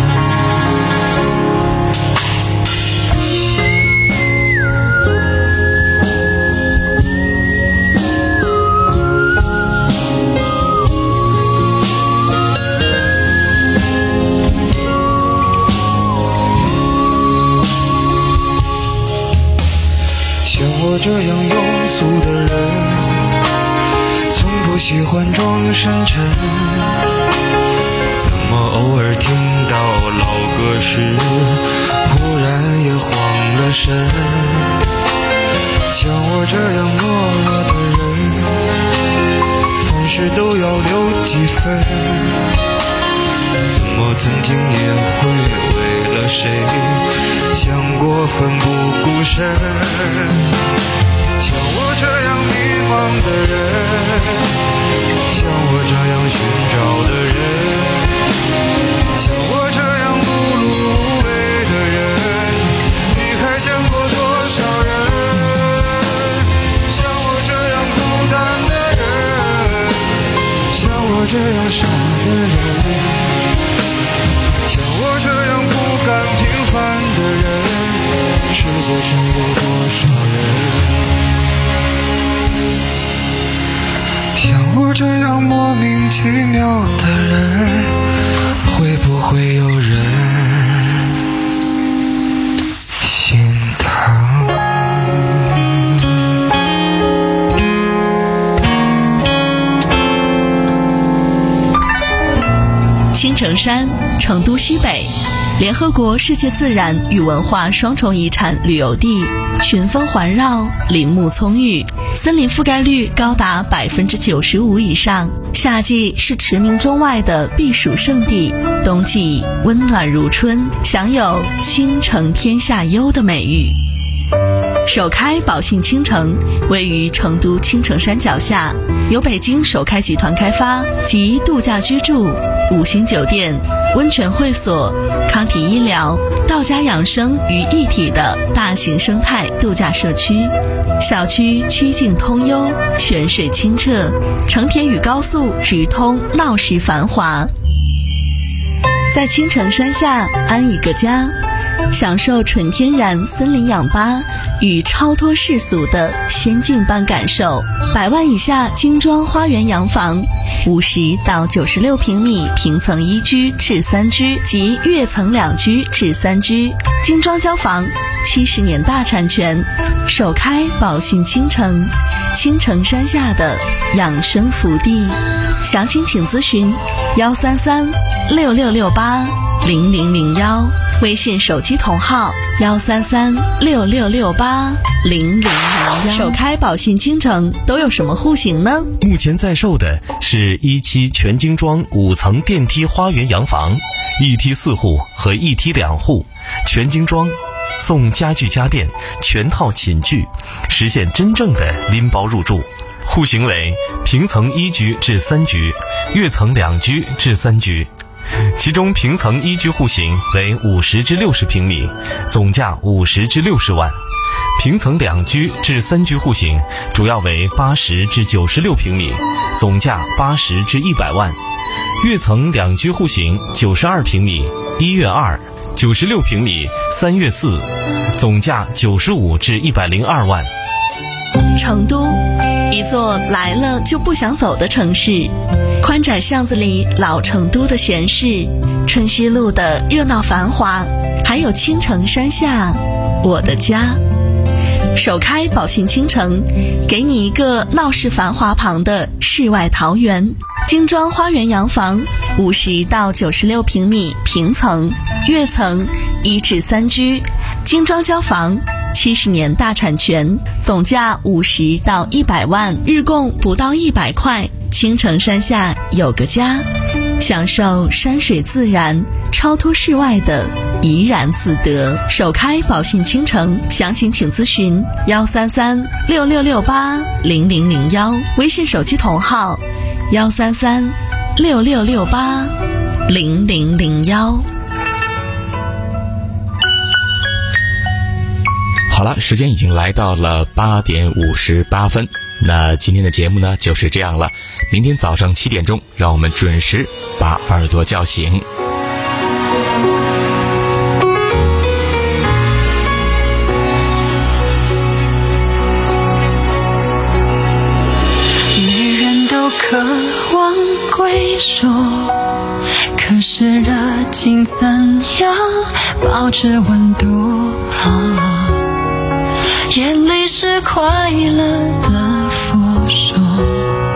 我这样庸俗的人，从不喜欢装深沉，怎么偶尔听到老歌时忽然也慌了神？像我这样懦弱的人，凡事都要留几分，怎么曾经也会为了谁想过奋不顾身？像我这样迷茫的人，像我这样寻找的人，像我这样碌碌无为的人，你还见过多少人？像我这样孤单的人，像我这样傻的人，像我这样不甘平凡的人，世界上有多少人？像我这样莫名其妙的人，会不会有人心疼？ 青城山，成都西北，联合国世界自然与文化双重遗产旅游地，群峰环绕，林木葱郁，森林覆盖率高达百分之九十五以上。夏季是驰名中外的避暑胜地，冬季温暖如春，享有倾城天下优的美誉。首开宝信倾城位于成都青城山脚下，由北京首开集团开发，集度假居住、五星酒店、温泉会所、康体医疗、道家养生于一体的大型生态度假社区。小区曲径通幽，泉水清澈，成田与高速直通，闹市繁华。在青城山下安一个家，享受纯天然森林氧吧与超脱世俗的仙境般感受。百万以下精装花园洋房，五十到九十六平米平层一居至三居及跃层两居至三居，精装交房，七十年大产权，首开宝信倾城，青城山下的养生福地。详情请咨询幺三三六六六八零零零幺，微信手机同号幺三三六六六八零零零幺。首开宝信倾城都有什么户型呢？ 目前在售的是一期全精装五层电梯花园洋房，一梯四户和一梯两户，全精装，送家具家电全套寝具，实现真正的拎包入住。户型为平层一居至三居，跃层两居至三居。其中平层一居户型为五十至六十平米，总价五十至六十万；平层两居至三居户型主要为八十至九十六平米，总价八十至一百万；跃层两居户型九十二平米，一跃二；九十六平米，三跃四，总价九十五至一百零二万。 成都，一座来了就不想走的城市。宽窄巷子里老成都的闲适，春熙路的热闹繁华，还有青城山下我的家。首开宝信倾城，给你一个闹市繁华旁的世外桃源。 精装花园洋房，五十到九十六平米平层、跃层，一至三居，精装交房，七十年大产权，总价五十到一百万，日供不到一百块。青城山下有个家，享受山水自然、超脱世外的怡然自得。首开宝信青城，详情请咨询幺三三六六六八零零零幺，微信手机同号幺三三六六六八零零零幺。 好了，时间已经来到了八点五十八分。那今天的节目呢就是这样了，明天早上七点钟，让我们准时把耳朵叫醒。 女人都渴望归属，可是热情怎样保持温度？眼泪是快乐的附属。